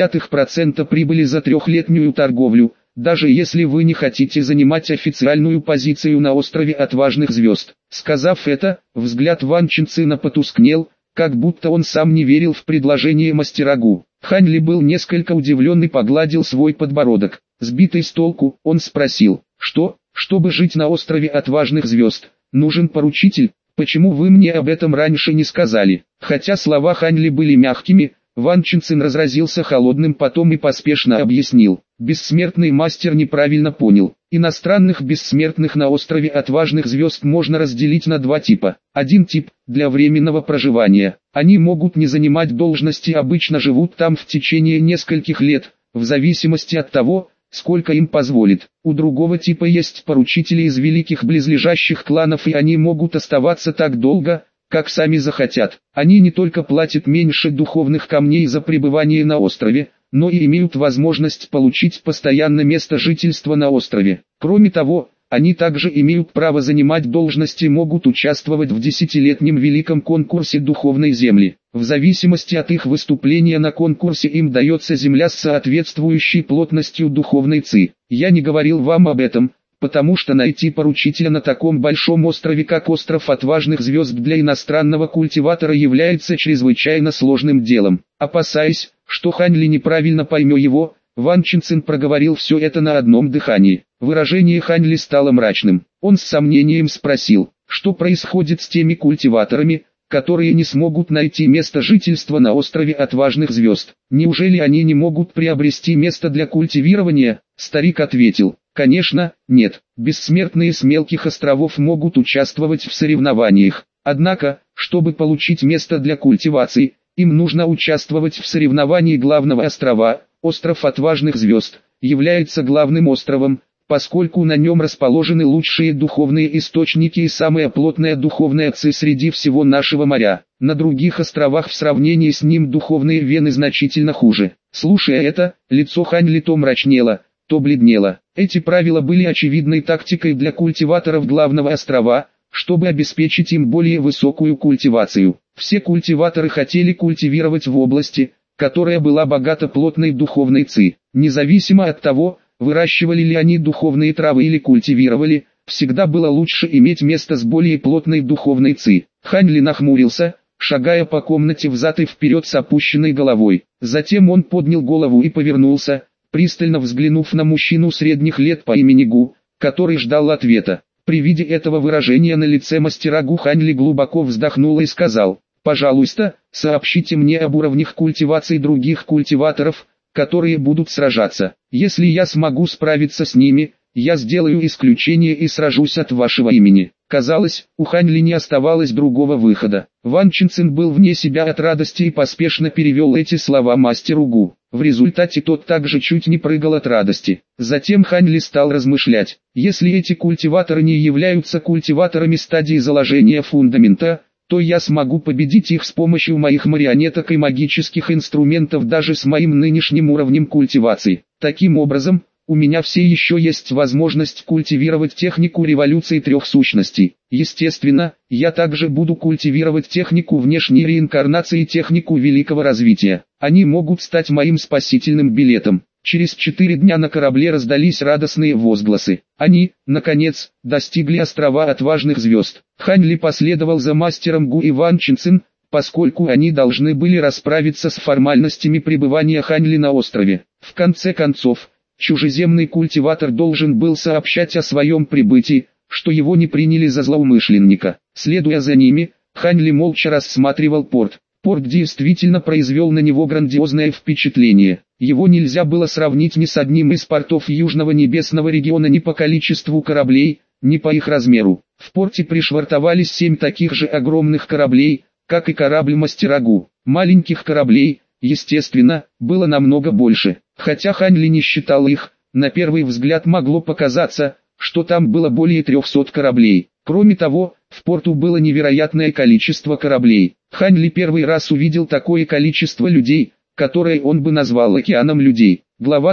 A: 0,3% прибыли за трехлетнюю торговлю, даже если вы не хотите занимать официальную позицию на острове Отважных Звезд. Сказав это, взгляд Ван Чинцина потускнел, как будто он сам не верил в предложение мастера Гу. Хань Ли был несколько удивлен и погладил свой подбородок. Сбитый с толку, он спросил, что, чтобы жить на острове Отважных Звезд, нужен поручитель, почему вы мне об этом раньше не сказали? Хотя слова Хань Ли были мягкими, Ван Чинцин разразился холодным потом и поспешно объяснил. Бессмертный мастер неправильно понял. Иностранных бессмертных на острове Отважных Звезд можно разделить на два типа. Один тип – для временного проживания. Они могут не занимать должности, обычно живут там в течение нескольких лет, в зависимости от того, сколько им позволит. У другого типа есть поручители из великих близлежащих кланов, и они могут оставаться так долго, как сами захотят. Они не только платят меньше духовных камней за пребывание на острове, но и имеют возможность получить постоянное место жительства на острове. Кроме того, они также имеют право занимать должности и могут участвовать в 10-летнем великом конкурсе духовной земли. В зависимости от их выступления на конкурсе им дается земля с соответствующей плотностью духовной ци. Я не говорил вам об этом, потому что найти поручителя на таком большом острове, как остров Отважных Звезд, для иностранного культиватора является чрезвычайно сложным делом. Опасаясь, что Хань Ли неправильно поймет его, Ван Чинцин проговорил все это на одном дыхании. Выражение Хань Ли стало мрачным. Он с сомнением спросил, что происходит с теми культиваторами, которые не смогут найти место жительства на острове Отважных Звезд. Неужели они не могут приобрести место для культивирования? Старик ответил, конечно, нет. Бессмертные с мелких островов могут участвовать в соревнованиях. Однако, чтобы получить место для культивации, им нужно участвовать в соревновании главного острова. Остров Отважных Звезд является главным островом, поскольку на нем расположены лучшие духовные источники и самая плотная духовная ци среди всего нашего моря. На других островах в сравнении с ним духовные вены значительно хуже. Слушая это, лицо Хань Ли то мрачнело, то бледнело. Эти правила были очевидной тактикой для культиваторов главного острова, чтобы обеспечить им более высокую культивацию. Все культиваторы хотели культивировать в области, которая была богата плотной духовной ци. Независимо от того, выращивали ли они духовные травы или культивировали, всегда было лучше иметь место с более плотной духовной ци. Хань Ли нахмурился, шагая по комнате взад и вперед с опущенной головой. Затем он поднял голову и повернулся, пристально взглянув на мужчину средних лет по имени Гу, который ждал ответа. При виде этого выражения на лице мастера Гу Хань Ли глубоко вздохнул и сказал, «Пожалуйста, сообщите мне об уровнях культивации других культиваторов, которые будут сражаться. Если я смогу справиться с ними, я сделаю исключение и сражусь от вашего имени». Казалось, у Хань Ли не оставалось другого выхода. Ван Чинцин был вне себя от радости и поспешно перевел эти слова мастеру Гу. В результате тот также чуть не прыгал от радости. Затем Хань Ли стал размышлять, если эти культиваторы не являются культиваторами стадии заложения фундамента, то я смогу победить их с помощью моих марионеток и магических инструментов даже с моим нынешним уровнем культивации. Таким образом, у меня все еще есть возможность культивировать технику революции трех сущностей. Естественно, я также буду культивировать технику внешней реинкарнации и технику великого развития. Они могут стать моим спасительным билетом. Через 4 дня на корабле раздались радостные возгласы. Они, наконец, достигли острова Отважных Звезд. Хань Ли последовал за мастером Гу и Ван Чинцин, поскольку они должны были расправиться с формальностями пребывания Хань Ли на острове. В конце концов, чужеземный культиватор должен был сообщать о своем прибытии, что его не приняли за злоумышленника. Следуя за ними, Хань Ли молча рассматривал порт. Порт действительно произвел на него грандиозное впечатление. Его нельзя было сравнить ни с одним из портов Южного Небесного региона ни по количеству кораблей, ни по их размеру. В порте пришвартовались 7 таких же огромных кораблей, как и корабль мастера Гу. Маленьких кораблей, естественно, было намного больше. Хотя Хань Ли не считал их, на первый взгляд могло показаться, что там было более 300 кораблей. Кроме того, в порту было невероятное количество кораблей. Хань Ли первый раз увидел такое количество людей, которое он бы назвал океаном людей. Глава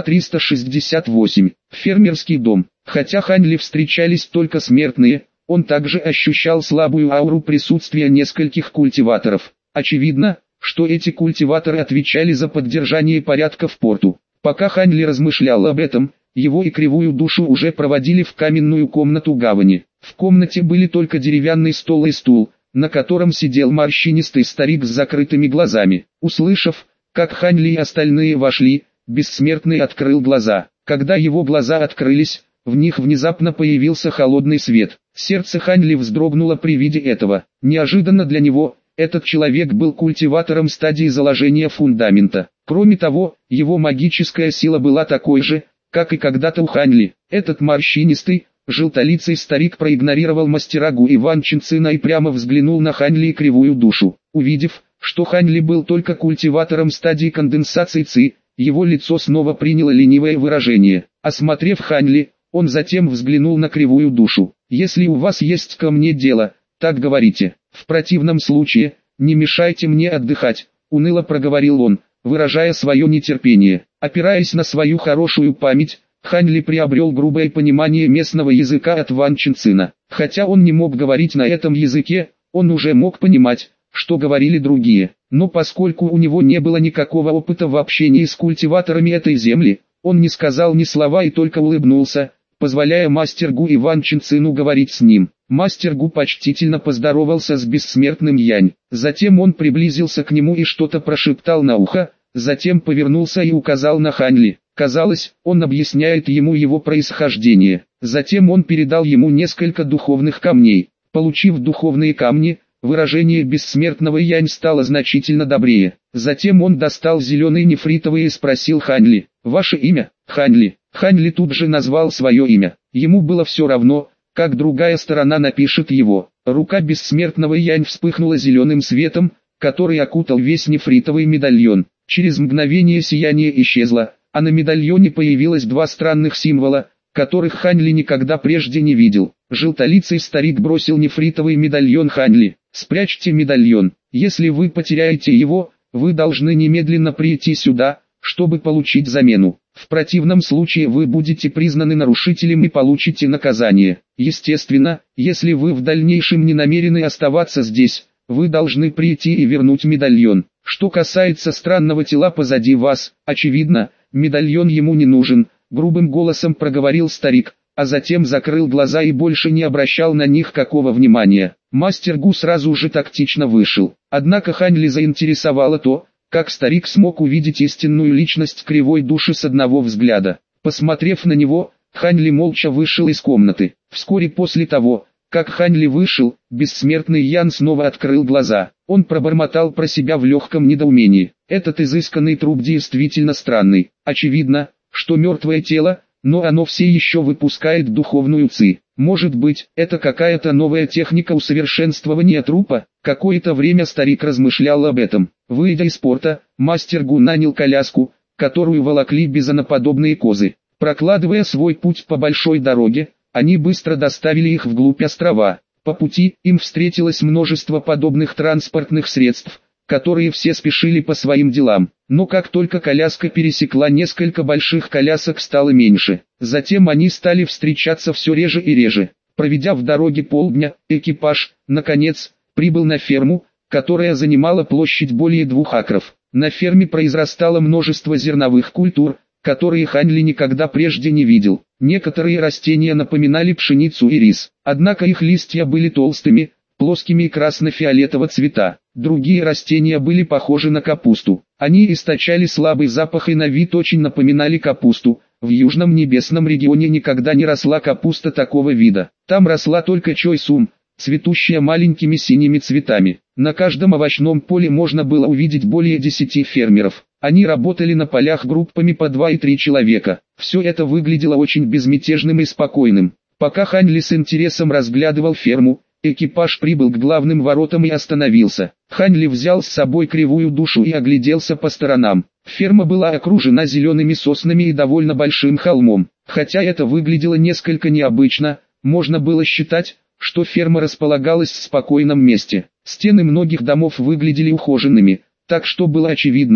A: 368. Фермерский дом. Хотя Хань Ли встречались только смертные, он также ощущал слабую ауру присутствия нескольких культиваторов. Очевидно, что эти культиваторы отвечали за поддержание порядка в порту. Пока Хань Ли размышлял об этом, его и кривую душу уже проводили в каменную комнату гавани. В комнате были только деревянный стол и стул, на котором сидел морщинистый старик с закрытыми глазами. Услышав, как Хань Ли и остальные вошли, бессмертный открыл глаза. Когда его глаза открылись, в них внезапно появился холодный свет. Сердце Хань Ли вздрогнуло при виде этого. Неожиданно для него, этот человек был культиватором стадии заложения фундамента. Кроме того, его магическая сила была такой же, как и когда-то у Хань Ли. Этот морщинистый, желтолицый старик проигнорировал мастера Гу и Ван Чинцина и прямо взглянул на Хань Ли и кривую душу. Увидев, что Хань Ли был только культиватором стадии конденсации Ци, его лицо снова приняло ленивое выражение. Осмотрев Хань Ли, он затем взглянул на кривую душу. «Если у вас есть ко мне дело, так говорите. В противном случае, не мешайте мне отдыхать», — уныло проговорил он, выражая свое нетерпение. Опираясь на свою хорошую память, Хань Ли приобрел грубое понимание местного языка от Ван Чинцина. Хотя он не мог говорить на этом языке, он уже мог понимать, что говорили другие. Но поскольку у него не было никакого опыта в общении с культиваторами этой земли, он не сказал ни слова и только улыбнулся, позволяя мастер Гу и Ван Чинцину говорить с ним. Мастер Гу почтительно поздоровался с бессмертным Янь. Затем он приблизился к нему и что-то прошептал на ухо, затем повернулся и указал на Хань Ли. Казалось, он объясняет ему его происхождение. Затем он передал ему несколько духовных камней. Получив духовные камни, выражение бессмертного Янь стало значительно добрее. Затем он достал зеленые нефритовые и спросил Хань Ли: «Ваше имя?» «Хань Ли». Хань Ли тут же назвал свое имя. Ему было все равно, как другая сторона напишет его. Рука бессмертного Янь вспыхнула зеленым светом, который окутал весь нефритовый медальон. Через мгновение сияние исчезло, а на медальоне появилось два странных символа, которых Хань Ли никогда прежде не видел. Желтолицый старик бросил нефритовый медальон Хань Ли. «Спрячьте медальон. Если вы потеряете его, вы должны немедленно прийти сюда, чтобы получить замену. В противном случае вы будете признаны нарушителем и получите наказание. Естественно, если вы в дальнейшем не намерены оставаться здесь, вы должны прийти и вернуть медальон. Что касается странного тела позади вас, очевидно, медальон ему не нужен», — грубым голосом проговорил старик, а затем закрыл глаза и больше не обращал на них какого внимания. Мастер Гу сразу же тактично вышел. Однако Хань Ли заинтересовало то, как старик смог увидеть истинную личность кривой души с одного взгляда. Посмотрев на него, Хань Ли молча вышел из комнаты. Вскоре после того, как Хань Ли вышел, бессмертный Ян снова открыл глаза. Он пробормотал про себя в легком недоумении. Этот изысканный труп действительно странный. Очевидно, что мертвое тело, но оно все еще выпускает духовную ци. Может быть, это какая-то новая техника усовершенствования трупа? Какое-то время старик размышлял об этом. Выйдя из порта, мастер Гу нанял коляску, которую волокли бизоноподобные козы. Прокладывая свой путь по большой дороге, они быстро доставили их вглубь острова. По пути им встретилось множество подобных транспортных средств, которые все спешили по своим делам. Но как только коляска пересекла несколько больших колясок, стало меньше. Затем они стали встречаться все реже и реже. Проведя в дороге полдня, экипаж, наконец, прибыл на ферму, которая занимала площадь более 2 акров. На ферме произрастало множество зерновых культур, которые Хань Ли никогда прежде не видел. Некоторые растения напоминали пшеницу и рис, однако их листья были толстыми, плоскими и красно-фиолетового цвета. Другие растения были похожи на капусту. Они источали слабый запах и на вид очень напоминали капусту. В южном небесном регионе никогда не росла капуста такого вида. Там росла только чой-сум, цветущая маленькими синими цветами. На каждом овощном поле можно было увидеть более 10 фермеров. Они работали на полях группами по 2 и 3 человека. Все это выглядело очень безмятежным и спокойным. Пока Хань Ли с интересом разглядывал ферму, экипаж прибыл к главным воротам и остановился. Хань Ли взял с собой кривую душу и огляделся по сторонам. Ферма была окружена зелеными соснами и довольно большим холмом. Хотя это выглядело несколько необычно, можно было считать, что ферма располагалась в спокойном месте. Стены многих домов выглядели ухоженными, так что было очевидно,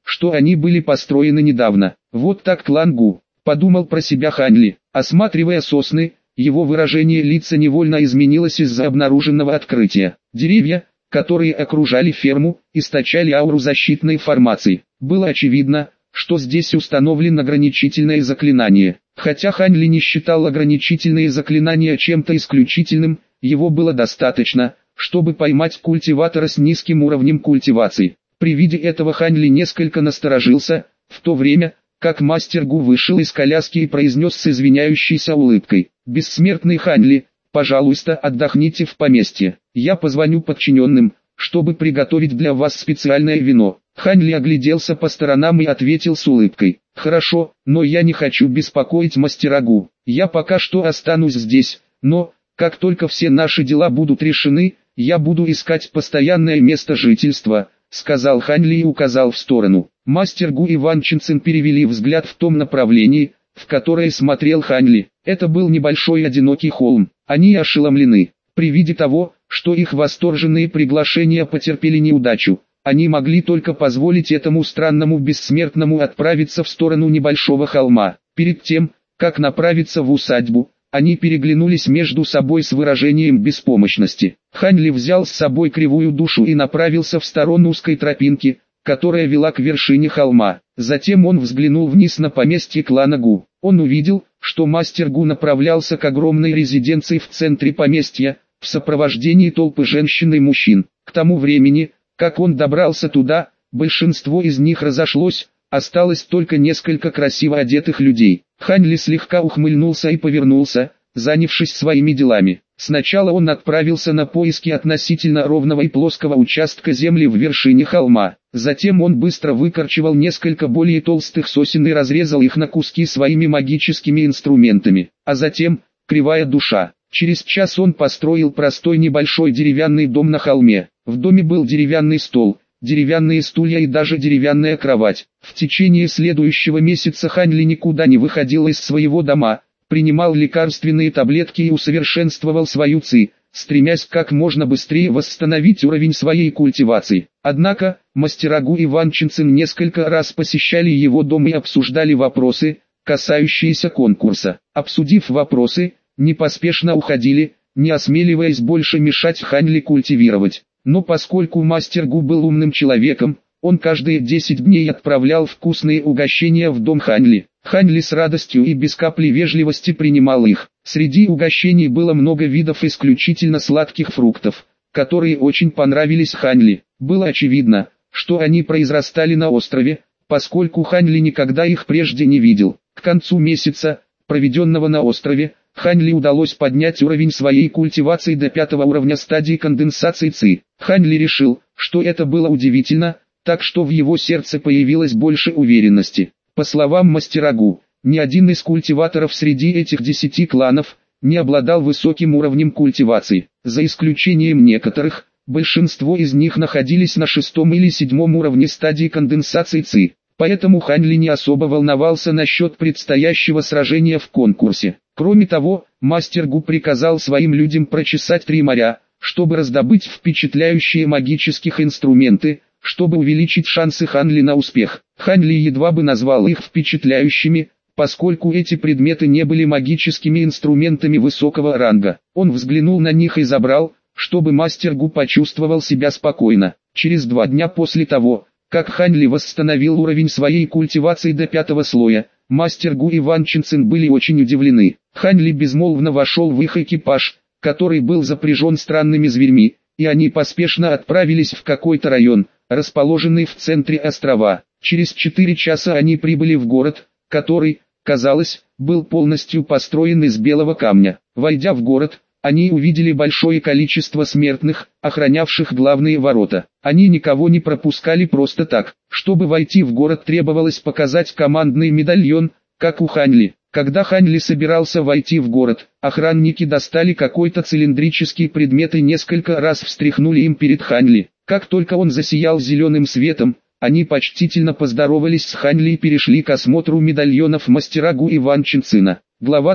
A: что они были построены недавно. Вот так клан Гу, подумал про себя Хань Ли. Осматривая сосны, его выражение лица невольно изменилось из-за обнаруженного открытия. Деревья, которые окружали ферму, источали ауру защитной формации. Было очевидно, что здесь установлено ограничительное заклинание. Хотя Хань Ли не считал ограничительные заклинания чем-то исключительным, его было достаточно, чтобы поймать культиватора с низким уровнем культивации. При виде этого Хань Ли несколько насторожился, в то время, как мастер Гу вышел из коляски и произнес с извиняющейся улыбкой: «Бессмертный Хань Ли, пожалуйста, отдохните в поместье. Я позвоню подчиненным, чтобы приготовить для вас специальное вино». Хань Ли огляделся по сторонам и ответил с улыбкой: «Хорошо, но я не хочу беспокоить мастера Гу. Я пока что останусь здесь, но, как только все наши дела будут решены, я буду искать постоянное место жительства», — сказал Хань Ли и указал в сторону. Мастер Гу и Ван Чинцин перевели взгляд в том направлении, в которое смотрел Хань Ли. Это был небольшой одинокий холм. Они ошеломлены. При виде того, что их восторженные приглашения потерпели неудачу, они могли только позволить этому странному бессмертному отправиться в сторону небольшого холма. Перед тем, как направиться в усадьбу, они переглянулись между собой с выражением беспомощности. Хань Ли взял с собой кривую душу и направился в сторону узкой тропинки, которая вела к вершине холма. Затем он взглянул вниз на поместье клана Гу. Он увидел, что мастер Гу направлялся к огромной резиденции в центре поместья, в сопровождении толпы женщин и мужчин. К тому времени, как он добрался туда, большинство из них разошлось, осталось только несколько красиво одетых людей. Хань Ли слегка ухмыльнулся и повернулся, занявшись своими делами. Сначала он отправился на поиски относительно ровного и плоского участка земли в вершине холма. Затем он быстро выкорчевал несколько более толстых сосен и разрезал их на куски своими магическими инструментами. А затем, кривая душа. Через час он построил простой небольшой деревянный дом на холме. В доме был деревянный стол, деревянные стулья и даже деревянная кровать. В течение следующего месяца Хань Ли никуда не выходил из своего дома, принимал лекарственные таблетки и усовершенствовал свою ци, стремясь как можно быстрее восстановить уровень своей культивации. Однако, мастера Гу и Ван Чинцин несколько раз посещали его дом и обсуждали вопросы, касающиеся конкурса. Обсудив вопросы, непоспешно уходили, не осмеливаясь больше мешать Хань Ли культивировать. Но поскольку мастер Гу был умным человеком, он каждые 10 дней отправлял вкусные угощения в дом Хань Ли. Хань Ли с радостью и без капли вежливости принимал их. Среди угощений было много видов исключительно сладких фруктов, которые очень понравились Хань Ли. Было очевидно, что они произрастали на острове, поскольку Хань Ли никогда их прежде не видел. К концу месяца, проведенного на острове, Хань Ли удалось поднять уровень своей культивации до 5-го уровня стадии конденсации ци. Хань Ли решил, что это было удивительно, так что в его сердце появилось больше уверенности. По словам мастера Гу, ни один из культиваторов среди этих 10 кланов не обладал высоким уровнем культивации. За исключением некоторых, большинство из них находились на 6-м или 7-м уровне стадии конденсации ци. Поэтому Хань Ли не особо волновался насчет предстоящего сражения в конкурсе. Кроме того, мастер Гу приказал своим людям прочесать 3 моря, чтобы раздобыть впечатляющие магических инструменты, чтобы увеличить шансы Хань Ли на успех. Хань Ли едва бы назвал их впечатляющими, поскольку эти предметы не были магическими инструментами высокого ранга. Он взглянул на них и забрал, чтобы мастер Гу почувствовал себя спокойно. Через 2 дня после того, как Хань Ли восстановил уровень своей культивации до 5-го слоя, мастер Гу и Ван Чинцин были очень удивлены. Хань Ли безмолвно вошел в их экипаж, который был запряжен странными зверьми, и они поспешно отправились в какой-то район, расположенный в центре острова. Через 4 часа они прибыли в город, который, казалось, был полностью построен из белого камня. Войдя в город, они увидели большое количество смертных, охранявших главные ворота. Они никого не пропускали просто так. Чтобы войти в город, требовалось показать командный медальон, как у Хань Ли. Когда Хань Ли собирался войти в город, охранники достали какой-то цилиндрический предмет и несколько раз встряхнули им перед Хань Ли. Как только он засиял зеленым светом, они почтительно поздоровались с Хань Ли и перешли к осмотру медальонов мастера Гу и Ван Чинцина. Глава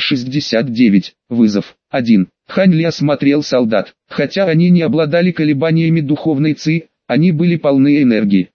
A: 369. Вызов. 1. Хань Ли осмотрел солдат. Хотя они не обладали колебаниями духовной ци, они были полны энергии.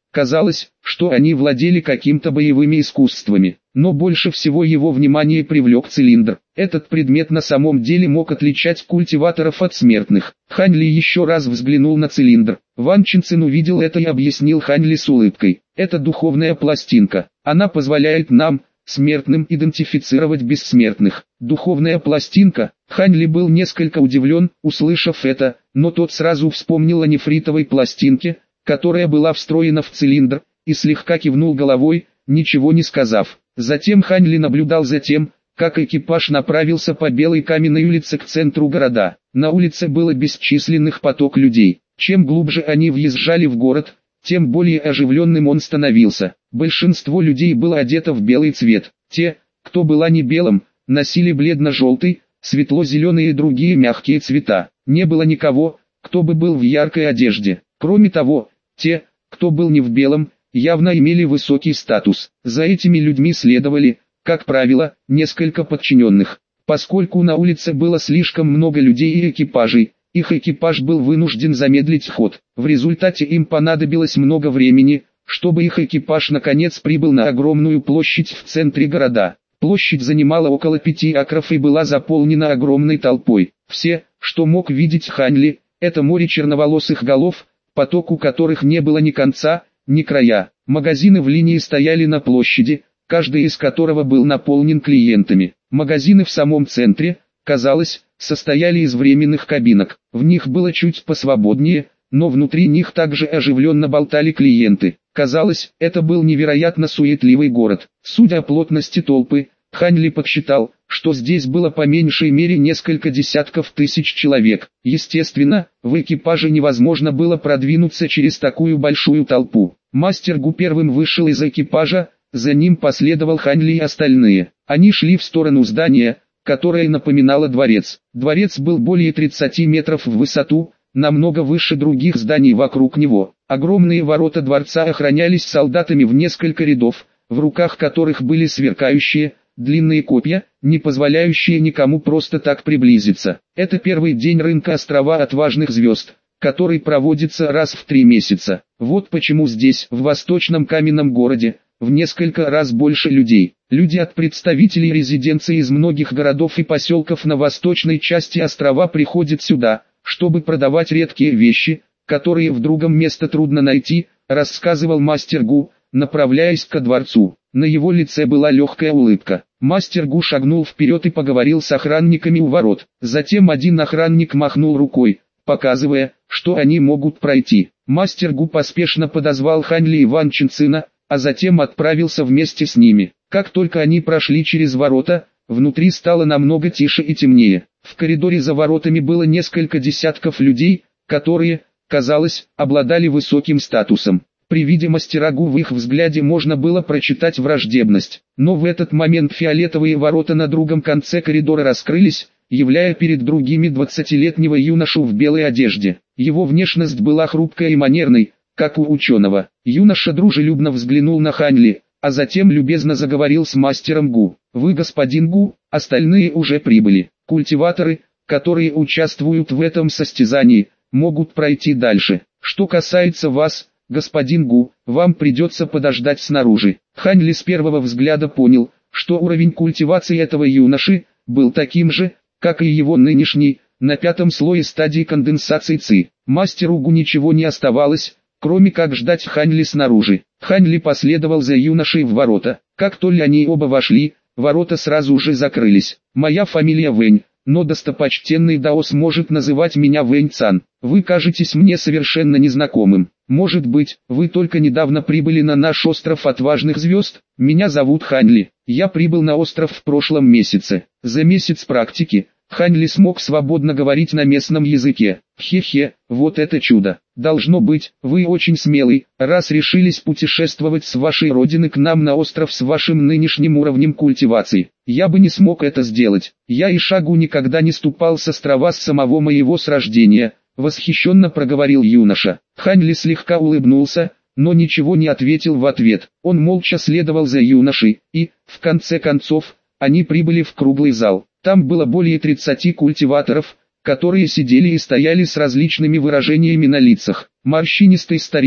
A: Казалось, что они владели каким-то боевыми искусствами. Но больше всего его внимание привлек цилиндр. Этот предмет на самом деле мог отличать культиваторов от смертных. Хань Ли еще раз взглянул на цилиндр. Ван Чинцин увидел это и объяснил Хань Ли с улыбкой. Это духовная пластинка. Она позволяет нам, смертным, идентифицировать бессмертных. Духовная пластинка. Хань Ли был несколько удивлен, услышав это, но тот сразу вспомнил о нефритовой пластинке, которая была встроена в цилиндр, и слегка кивнул головой, ничего не сказав. Затем Хань Ли наблюдал за тем, как экипаж направился по Белой каменной улице к центру города. На улице было бесчисленных поток людей. Чем глубже они въезжали в город, тем более оживленным он становился. Большинство людей было одето в белый цвет. Те, кто была не белым, носили бледно-желтый, светло-зеленый и другие мягкие цвета. Не было никого, кто бы был в яркой одежде. Кроме того, те, кто был не в белом, явно имели высокий статус. За этими людьми следовали, как правило, несколько подчиненных. Поскольку на улице было слишком много людей и экипажей, их экипаж был вынужден замедлить ход. В результате им понадобилось много времени, чтобы их экипаж наконец прибыл на огромную площадь в центре города. Площадь занимала около 5 акров и была заполнена огромной толпой. Все, что мог видеть Хань Ли, это море черноволосых голов, потоку которых не было ни конца, ни края. Магазины в линии стояли на площади, каждый из которого был наполнен клиентами. Магазины в самом центре, казалось, состояли из временных кабинок. В них было чуть посвободнее, но внутри них также оживленно болтали клиенты. Казалось, это был невероятно суетливый город. Судя по плотности толпы, Хань Ли подсчитал, что здесь было по меньшей мере несколько десятков тысяч человек. Естественно, в экипаже невозможно было продвинуться через такую большую толпу. Мастер Гу первым вышел из экипажа, за ним последовал Хань Ли и остальные. Они шли в сторону здания, которое напоминало дворец. Дворец был более 30 метров в высоту, намного выше других зданий вокруг него. Огромные ворота дворца охранялись солдатами в несколько рядов, в руках которых были сверкающие, длинные копья, не позволяющие никому просто так приблизиться. Это первый день рынка острова Отважных Звезд, который проводится раз в 3 месяца. Вот почему здесь, в восточном каменном городе, в несколько раз больше людей. Люди от представителей резиденции из многих городов и поселков на восточной части острова приходят сюда, чтобы продавать редкие вещи, которые в другом месте трудно найти, рассказывал мастер Гу, направляясь ко дворцу. На его лице была легкая улыбка. Мастер Гу шагнул вперед и поговорил с охранниками у ворот. Затем один охранник махнул рукой, показывая, что они могут пройти. Мастер Гу поспешно подозвал Хань Ли и Ван Чинцина, а затем отправился вместе с ними. Как только они прошли через ворота, внутри стало намного тише и темнее. В коридоре за воротами было несколько десятков людей, которые, казалось, обладали высоким статусом. При виде мастера Гу в их взгляде можно было прочитать враждебность. Но в этот момент фиолетовые ворота на другом конце коридора раскрылись, являя перед другими 20-летнего юношу в белой одежде. Его внешность была хрупкой и манерной, как у ученого. Юноша дружелюбно взглянул на Хань Ли, а затем любезно заговорил с мастером Гу. «Вы господин Гу, остальные уже прибыли. Культиваторы, которые участвуют в этом состязании, могут пройти дальше. Что касается вас, господин Гу, вам придется подождать снаружи». Хань Ли с первого взгляда понял, что уровень культивации этого юноши был таким же, как и его нынешний, на 5-м слое стадии конденсации ЦИ. Мастеру Гу ничего не оставалось, кроме как ждать Хань Ли снаружи. Хань Ли последовал за юношей в ворота. Как только они оба вошли, ворота сразу же закрылись. «Моя фамилия Вэнь, но достопочтенный Даос может называть меня Вэнь-цан. Вы кажетесь мне совершенно незнакомым. Может быть, вы только недавно прибыли на наш остров Отважных Звезд? Меня зовут Хань Ли. Я прибыл на остров в прошлом месяце. За месяц практики Хань Ли смог свободно говорить на местном языке. Хе-хе, вот это чудо. Должно быть, вы очень смелый, раз решились путешествовать с вашей родины к нам на остров с вашим нынешним уровнем культивации. Я бы не смог это сделать. Я и шагу никогда не ступал с острова с самого моего рождения. Восхищенно проговорил юноша. Хань Ли слегка улыбнулся, но ничего не ответил в ответ. Он молча следовал за юношей, и, в конце концов, они прибыли в круглый зал. Там было более 30 культиваторов, которые сидели и стояли с различными выражениями на лицах. Морщинистый старик,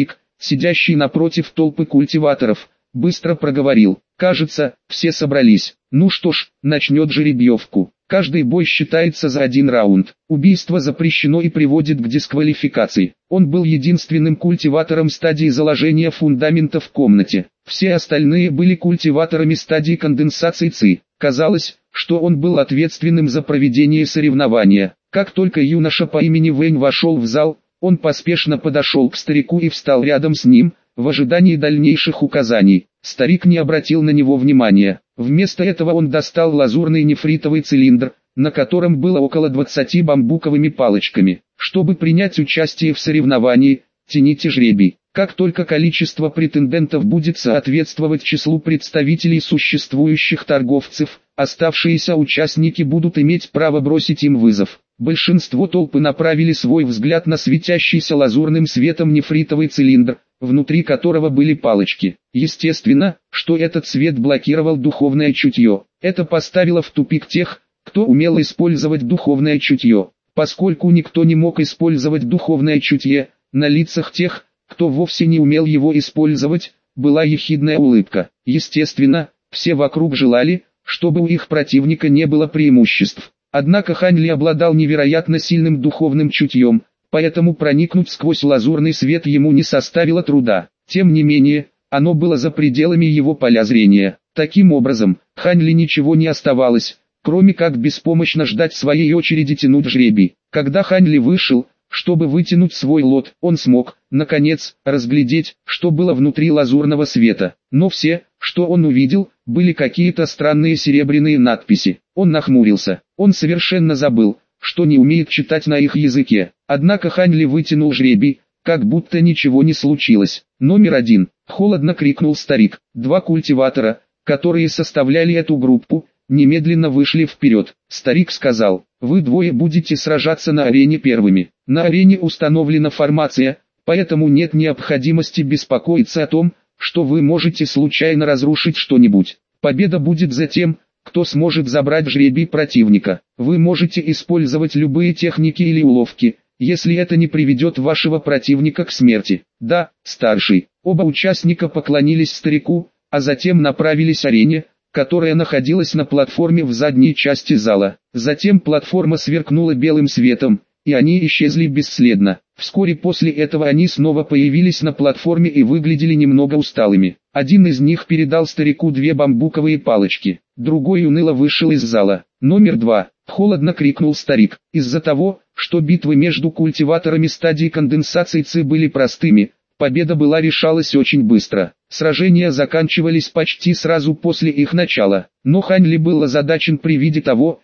A: сидящий напротив толпы культиваторов, быстро проговорил: «Кажется, все собрались. Ну что ж, начнет жеребьевку. Каждый бой считается за один раунд. Убийство запрещено и приводит к дисквалификации». Он был единственным культиватором стадии заложения фундамента в комнате. Все остальные были культиваторами стадии конденсации ЦИ. Казалось, что он был ответственным за проведение соревнования. Как только юноша по имени Вэнь вошел в зал, он поспешно подошел к старику и встал рядом с ним, в ожидании дальнейших указаний. Старик не обратил на него внимания. Вместо этого он достал лазурный нефритовый цилиндр, на котором было около 20 бамбуковыми палочками. Чтобы принять участие в соревновании, тяните жребий. Как только количество претендентов будет соответствовать числу представителей существующих торговцев, оставшиеся участники будут иметь право бросить им вызов. Большинство толпы направили свой взгляд на светящийся лазурным светом нефритовый цилиндр, внутри которого были палочки. Естественно, что этот свет блокировал духовное чутье. Это поставило в тупик тех, кто умел использовать духовное чутье. Поскольку никто не мог использовать духовное чутье, на лицах тех, кто вовсе не умел его использовать, была ехидная улыбка. Естественно, все вокруг желали, чтобы у их противника не было преимуществ. Однако Хань Ли обладал невероятно сильным духовным чутьем, поэтому проникнуть сквозь лазурный свет ему не составило труда. Тем не менее, оно было за пределами его поля зрения. Таким образом, Хань Ли ничего не оставалось, кроме как беспомощно ждать своей очереди тянуть жребий. Когда Хань Ли вышел, чтобы вытянуть свой лот, он смог, наконец, разглядеть, что было внутри лазурного света. Но все, что он увидел, были какие-то странные серебряные надписи. Он нахмурился. Он совершенно забыл, что не умеет читать на их языке. Однако Хань Ли вытянул жребий, как будто ничего не случилось. «Номер 1», — холодно крикнул старик. Два культиватора, которые составляли эту группу, немедленно вышли вперед. Старик сказал: «Вы двое будете сражаться на арене первыми. На арене установлена формация, поэтому нет необходимости беспокоиться о том, что вы можете случайно разрушить что-нибудь. Победа будет за тем, кто сможет забрать жребий противника. Вы можете использовать любые техники или уловки, если это не приведет вашего противника к смерти». «Да, старший». Оба участника поклонились старику, а затем направились к арене, которая находилась на платформе в задней части зала. Затем платформа сверкнула белым светом, и они исчезли бесследно. Вскоре после этого они снова появились на платформе и выглядели немного усталыми. Один из них передал старику две бамбуковые палочки, другой уныло вышел из зала. «Номер 2», — холодно крикнул старик. Из-за того, что битвы между культиваторами стадии конденсации ЦИ были простыми, победа была решалась очень быстро. Сражения заканчивались почти сразу после их начала. Но Хань Ли был озадачен при виде того,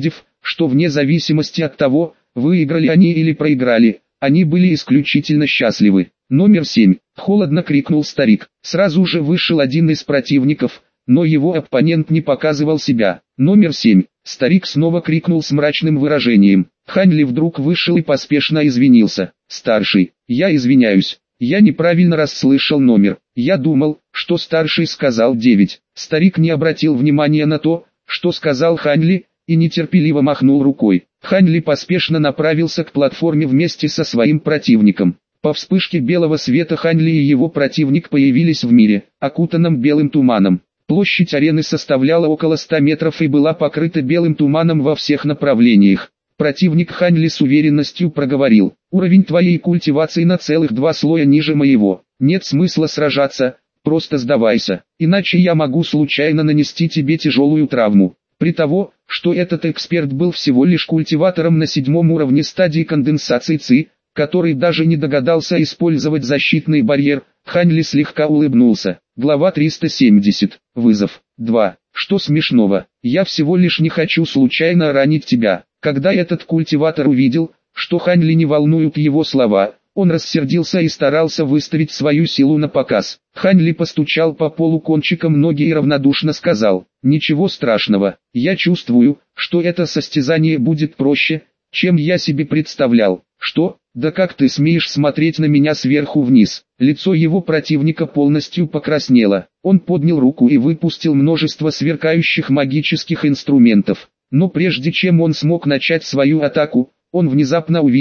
A: что вне зависимости от того, выиграли они или проиграли, они были исключительно счастливы. «Номер 7», — холодно крикнул старик. Сразу же вышел один из противников, но его оппонент не показывал себя. «Номер 7», — старик снова крикнул с мрачным выражением. Хань Ли вдруг вышел и поспешно извинился. «Старший, я извиняюсь. Я неправильно расслышал номер. Я думал, что старший сказал 9. Старик не обратил внимания на то, что сказал Хань Ли, и нетерпеливо махнул рукой. Хань Ли поспешно направился к платформе вместе со своим противником. По вспышке белого света Хань Ли и его противник появились в мире, окутанном белым туманом. Площадь арены составляла около 100 метров и была покрыта белым туманом во всех направлениях. Противник Хань Ли с уверенностью проговорил: «Уровень твоей культивации на целых 2 слоя ниже моего. Нет смысла сражаться, просто сдавайся, иначе я могу случайно нанести тебе тяжелую травму». При того, что этот эксперт был всего лишь культиватором на 7-м уровне стадии конденсации ЦИ, который даже не догадался использовать защитный барьер, Хань Ли слегка улыбнулся. Глава 370. Вызов. 2. Что смешного? Я всего лишь не хочу случайно ранить тебя. Когда этот культиватор увидел, что Хань Ли не волнуют его слова, он рассердился и старался выставить свою силу на показ. Хань Ли постучал по полу кончиком ноги и равнодушно сказал: «Ничего страшного, я чувствую, что это состязание будет проще, чем я себе представлял». «Что? Да как ты смеешь смотреть на меня сверху вниз?» Лицо его противника полностью покраснело. Он поднял руку и выпустил множество сверкающих магических инструментов. Но прежде чем он смог начать свою атаку, он внезапно увидел,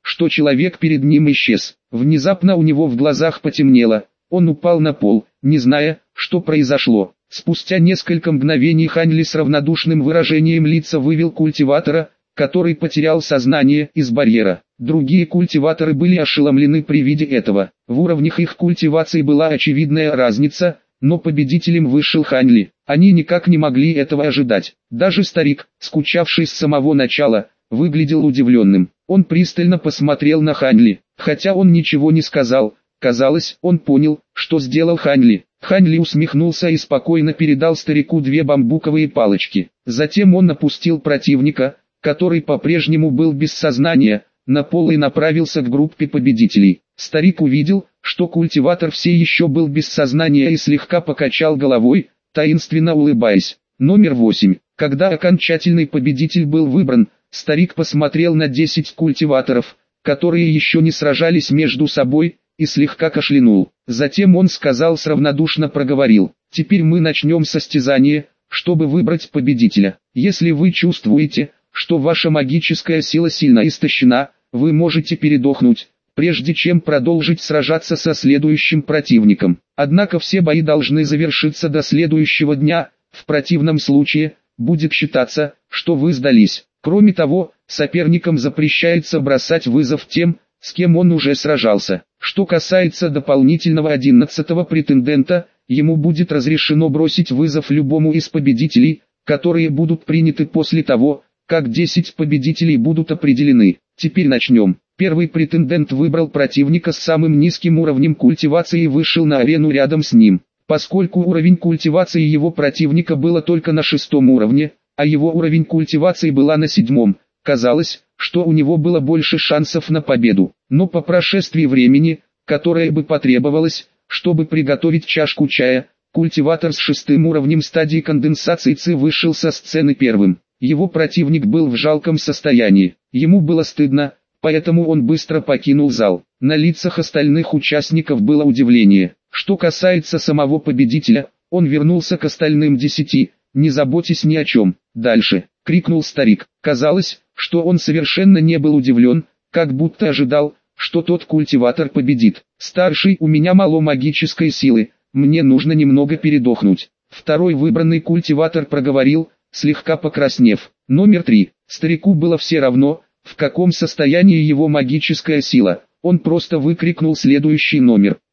A: что человек перед ним исчез. Внезапно у него в глазах потемнело, он упал на пол, не зная, что произошло. Спустя несколько мгновений Ханьли с равнодушным выражением лица вывел культиватора, который потерял сознание, из барьера. Другие культиваторы были ошеломлены при виде этого. В уровнях их культивации была очевидная разница, но победителем вышел Ханьли. Они никак не могли этого ожидать. Даже старик, скучавший с самого начала, выглядел удивленным. Он пристально посмотрел на Ханьли, хотя он ничего не сказал. Казалось, он понял, что сделал Ханьли. Ханьли усмехнулся и спокойно передал старику 2 бамбуковые палочки. Затем он опустил противника, который по-прежнему был без сознания, на пол и направился к группе победителей. Старик увидел, что культиватор все еще был без сознания и слегка покачал головой, таинственно улыбаясь. Номер 8. Когда окончательный победитель был выбран, старик посмотрел на 10 культиваторов, которые еще не сражались между собой, и слегка кашлянул. Затем он сказал равнодушно проговорил: «Теперь мы начнем состязание, чтобы выбрать победителя. Если вы чувствуете, что ваша магическая сила сильно истощена, вы можете передохнуть, прежде чем продолжить сражаться со следующим противником. Однако все бои должны завершиться до следующего дня, в противном случае, будет считаться, что вы сдались. Кроме того, соперникам запрещается бросать вызов тем, с кем он уже сражался. Что касается дополнительного 11-го претендента, ему будет разрешено бросить вызов любому из победителей, которые будут приняты после того, как 10 победителей будут определены. Теперь начнем». Первый претендент выбрал противника с самым низким уровнем культивации и вышел на арену рядом с ним. Поскольку уровень культивации его противника было только на 6-м уровне, а его уровень культивации была на 7-м, казалось, что у него было больше шансов на победу. Но по прошествии времени, которое бы потребовалось, чтобы приготовить чашку чая, культиватор с 6-м уровнем стадии конденсации ЦИ вышел со сцены первым. Его противник был в жалком состоянии. Ему было стыдно, поэтому он быстро покинул зал. На лицах остальных участников было удивление. Что касается самого победителя, он вернулся к остальным 10, не заботясь ни о чем. «Дальше!» — крикнул старик. Казалось, что он совершенно не был удивлен, как будто ожидал, что тот культиватор победит. «Старший, у меня мало магической силы, мне нужно немного передохнуть». Второй выбранный культиватор проговорил, слегка покраснев. Номер 3. Старику было все равно, в каком состоянии его магическая сила. Он просто выкрикнул следующий номер.